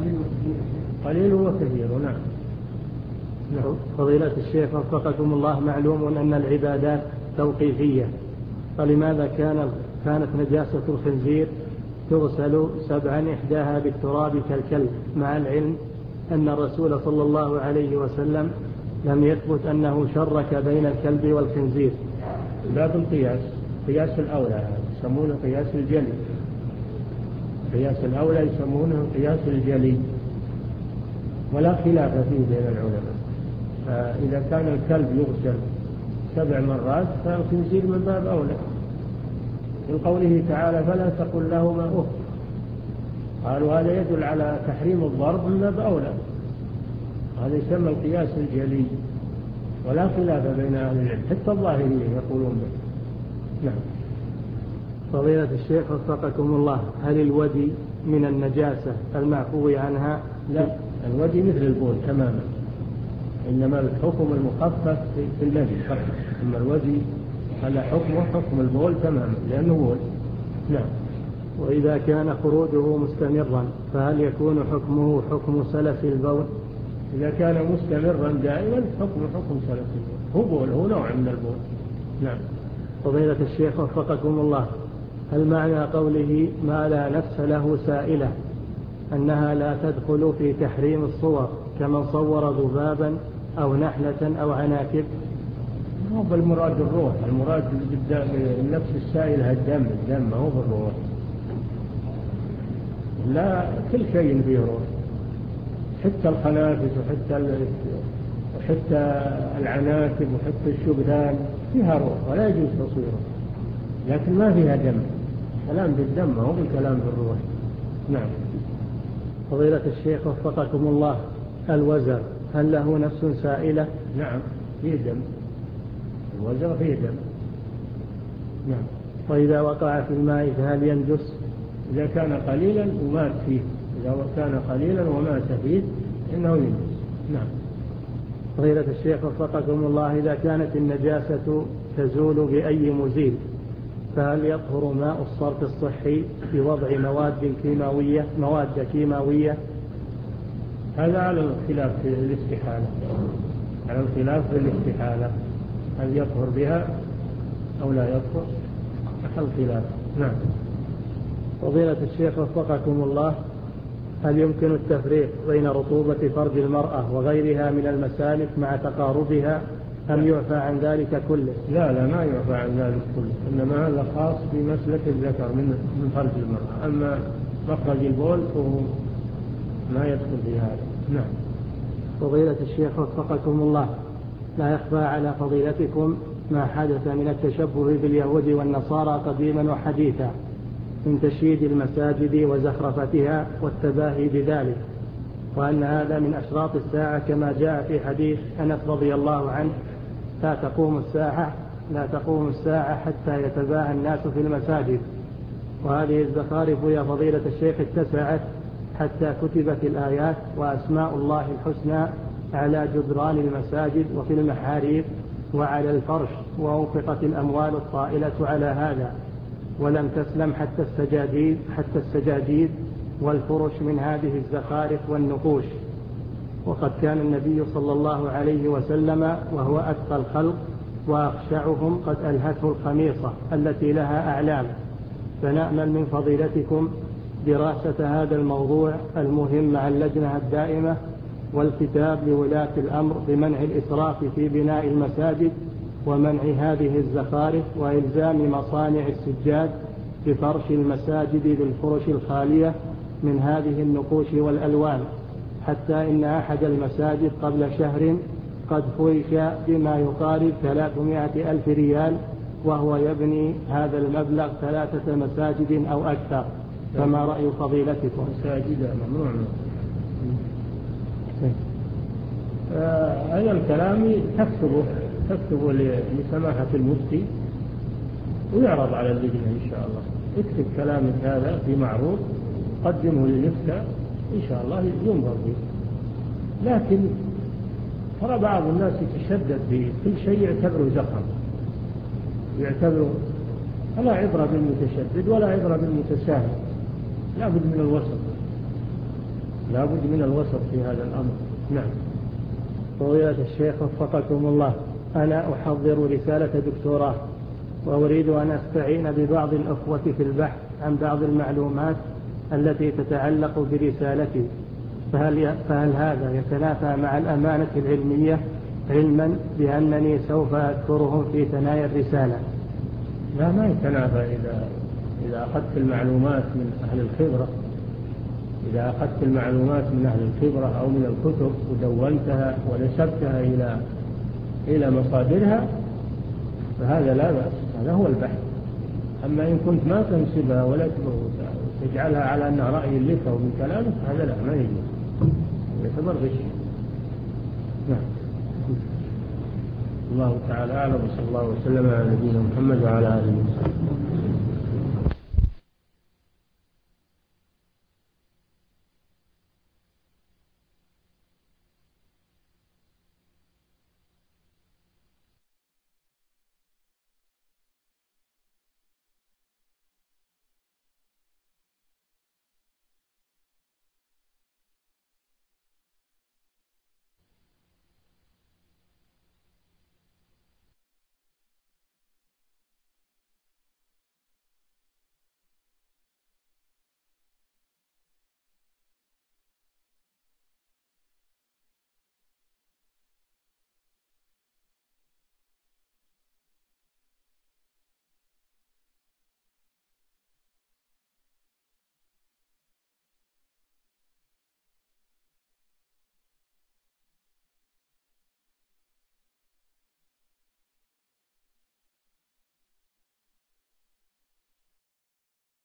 قليل وكثير. نعم. نعم. فضيلة الشيخ وفقكم الله، معلوم أن العبادات توقيفية، فلماذا كان كانت نجاسة الخنزير تغسل سبعا إحداها بالتراب كالكلب، مع العلم أن الرسول صلى الله عليه وسلم لم يثبت أنه شرك بين الكلب والخنزير؟ باب القياس، قياس الأولى يسمونه قياس الجلي. قياس الأولى يسمونه قياس الجلي، ولا خلاف فيه بين العلماء. فإذا كان الكلب يغسل سبع مرات فالخنزير من باب أولى. من قوله تعالى فلا تقل لهما أف، قالوا هذا يدل على تحريم الضرب من باب أولى. هذا يسمى القياس الجلي، ولا خلاف بين أهل العلم، حتى الظاهريين يقولون به. نعم. فضيلة الشيخ وفقكم الله، هل الودي من النجاسة المعفو عنها؟ لا، الودي مثل البول تماما، إنما الحكم المخفف في النجس فقط. أما الودي هذا حكمه حكم البول تماما لأنه بول. نعم. وإذا كان خروجه مستمرا فهل يكون حكمه حكم سلف البول؟ إذا كان مستمرا دائما حكم حكم سلف البول، هو بول، هو نوع من البول. نعم. فضيلة الشيخ وفقكم الله، هل معنى قوله ما لا نفس له سائلة أنها لا تدخل في تحريم الصور كمن صور ذبابا أو نحلة أو عناكب؟ مو بالمراد الروح، المراد بالنفس السائلة الدم، الدم ما هو بالروح. لا، كل شيء فيه روح، حتى الخنافس وحتى وحتى العناكب وحتى الشبهان فيها روح ولا يجوز تصويره، لكن ما فيها دم. كلام بالدم ما هو بالكلام بالروح. نعم. فضيلة الشيخ وفقكم الله، الوزر هل له نفس سائلة؟ نعم فيه دم، الوزر فيه دم. نعم. وإذا وقع في الماء فهل ينجس؟ إذا كان قليلا ومات فيه، إذا كان قليلا ومات فيه إنه ينجس. نعم. فضيلة الشيخ وفقكم الله، إذا كانت النجاسة تزول بأي مزيل فهل يطهر ماء الصرف الصحي بوضع مواد كيماوية مواد كيماوية؟ هذا على الخلاف في الاستحالة، على الخلاف في الاستحالة، هل يطهر بها أو لا يطهر، محل خلاف. نعم. فضيلة الشيخ وفقكم الله، هل يمكن التفريق بين رطوبة فرج المرأة وغيرها من المسالك مع تقاربها أم يعفى عن ذلك كله؟ لا لا، ما يعفى عن ذلك كله، إنما هذا خاص بمسلك الذكر من من فرج المرأة. أما مخرج البول فهو ما يدخل في هذا. نعم. فضيلة الشيخ وفقكم الله، لا يخفى على فضيلتكم ما حدث من التشبه باليهود والنصارى قديما وحديثا، من تشييد المساجد وزخرفتها والتباهي بذلك، وأن هذا من أشراط الساعة كما جاء في حديث أنس رضي الله عنه: لا تقوم الساعة لا تقوم الساعة حتى يتباهى الناس في المساجد. وهذه الزخارف يا فضيلة الشيخ اتسعت حتى كتبت الآيات وأسماء الله الحسنى على جدران المساجد وفي المحاريب وعلى الفرش، وأنفقت الأموال الطائلة على هذا، ولم تسلم حتى السجاجيد حتى السجاجيد والفرش من هذه الزخارف والنقوش. وقد كان النبي صلى الله عليه وسلم وهو أتقى الخلق وأخشعهم قد ألهته الخميصة التي لها أعلام، فنأمل من فضيلتكم دراسة هذا الموضوع المهم مع اللجنة الدائمة، والكتاب لولاة الأمر بمنع الإسراف في بناء المساجد ومنع هذه الزخارف، وإلزام مصانع السجاد بفرش المساجد بالفرش الخالية من هذه النقوش والألوان، حتى إن أحد المساجد قبل شهر قد فرش بما يقارب ثلاثمائة ألف ريال، وهو يبني هذا المبلغ ثلاثة مساجد أو أكثر. فما رأي فضيلتكم؟ مساجد ممنوع. هذا الكلام تكتبه تكتبه لسماحة المفتي ويعرض على اللجنة إن شاء الله. اكتب كلامك هذا في معروض قدمه للإفتاء إن شاء الله ينظر فيه. لكن ترى بعض الناس يتشدد في كل شيء يعتبره زخم، يعتبره لا عبرة بالمتشدد ولا عبرة بالمتساهل، لا بد من الوسط، لا بد من الوسط في هذا الأمر. نعم. فضيلة الشيخ وفقكم الله، أنا أحضر رسالة دكتوراه وأريد أن أستعين ببعض الأخوة في البحث عن بعض المعلومات التي تتعلق برسالتي، فهل, فهل هذا يتنافى مع الأمانة العلمية، علما بأنني سوف أذكرهم في ثنايا الرسالة؟ لا، ما يتنافى. إذا إذا أخذت المعلومات من أهل الخبرة إذا أخذت المعلومات من أهل الخبرة أو من الكتب ودونتها ونسبتها إلى إلى مصادرها فهذا لا بأس، هذا هو البحث. أما إن كنت ما تنسبها ولا تجعلها على أنها رأي لك أو من كلامك، هذا لا، ما يجوز، يعتبر غش. نعم. الله تعالى أعلم، وصلى الله وسلم على نبينا محمد وعلى آله وصحبه.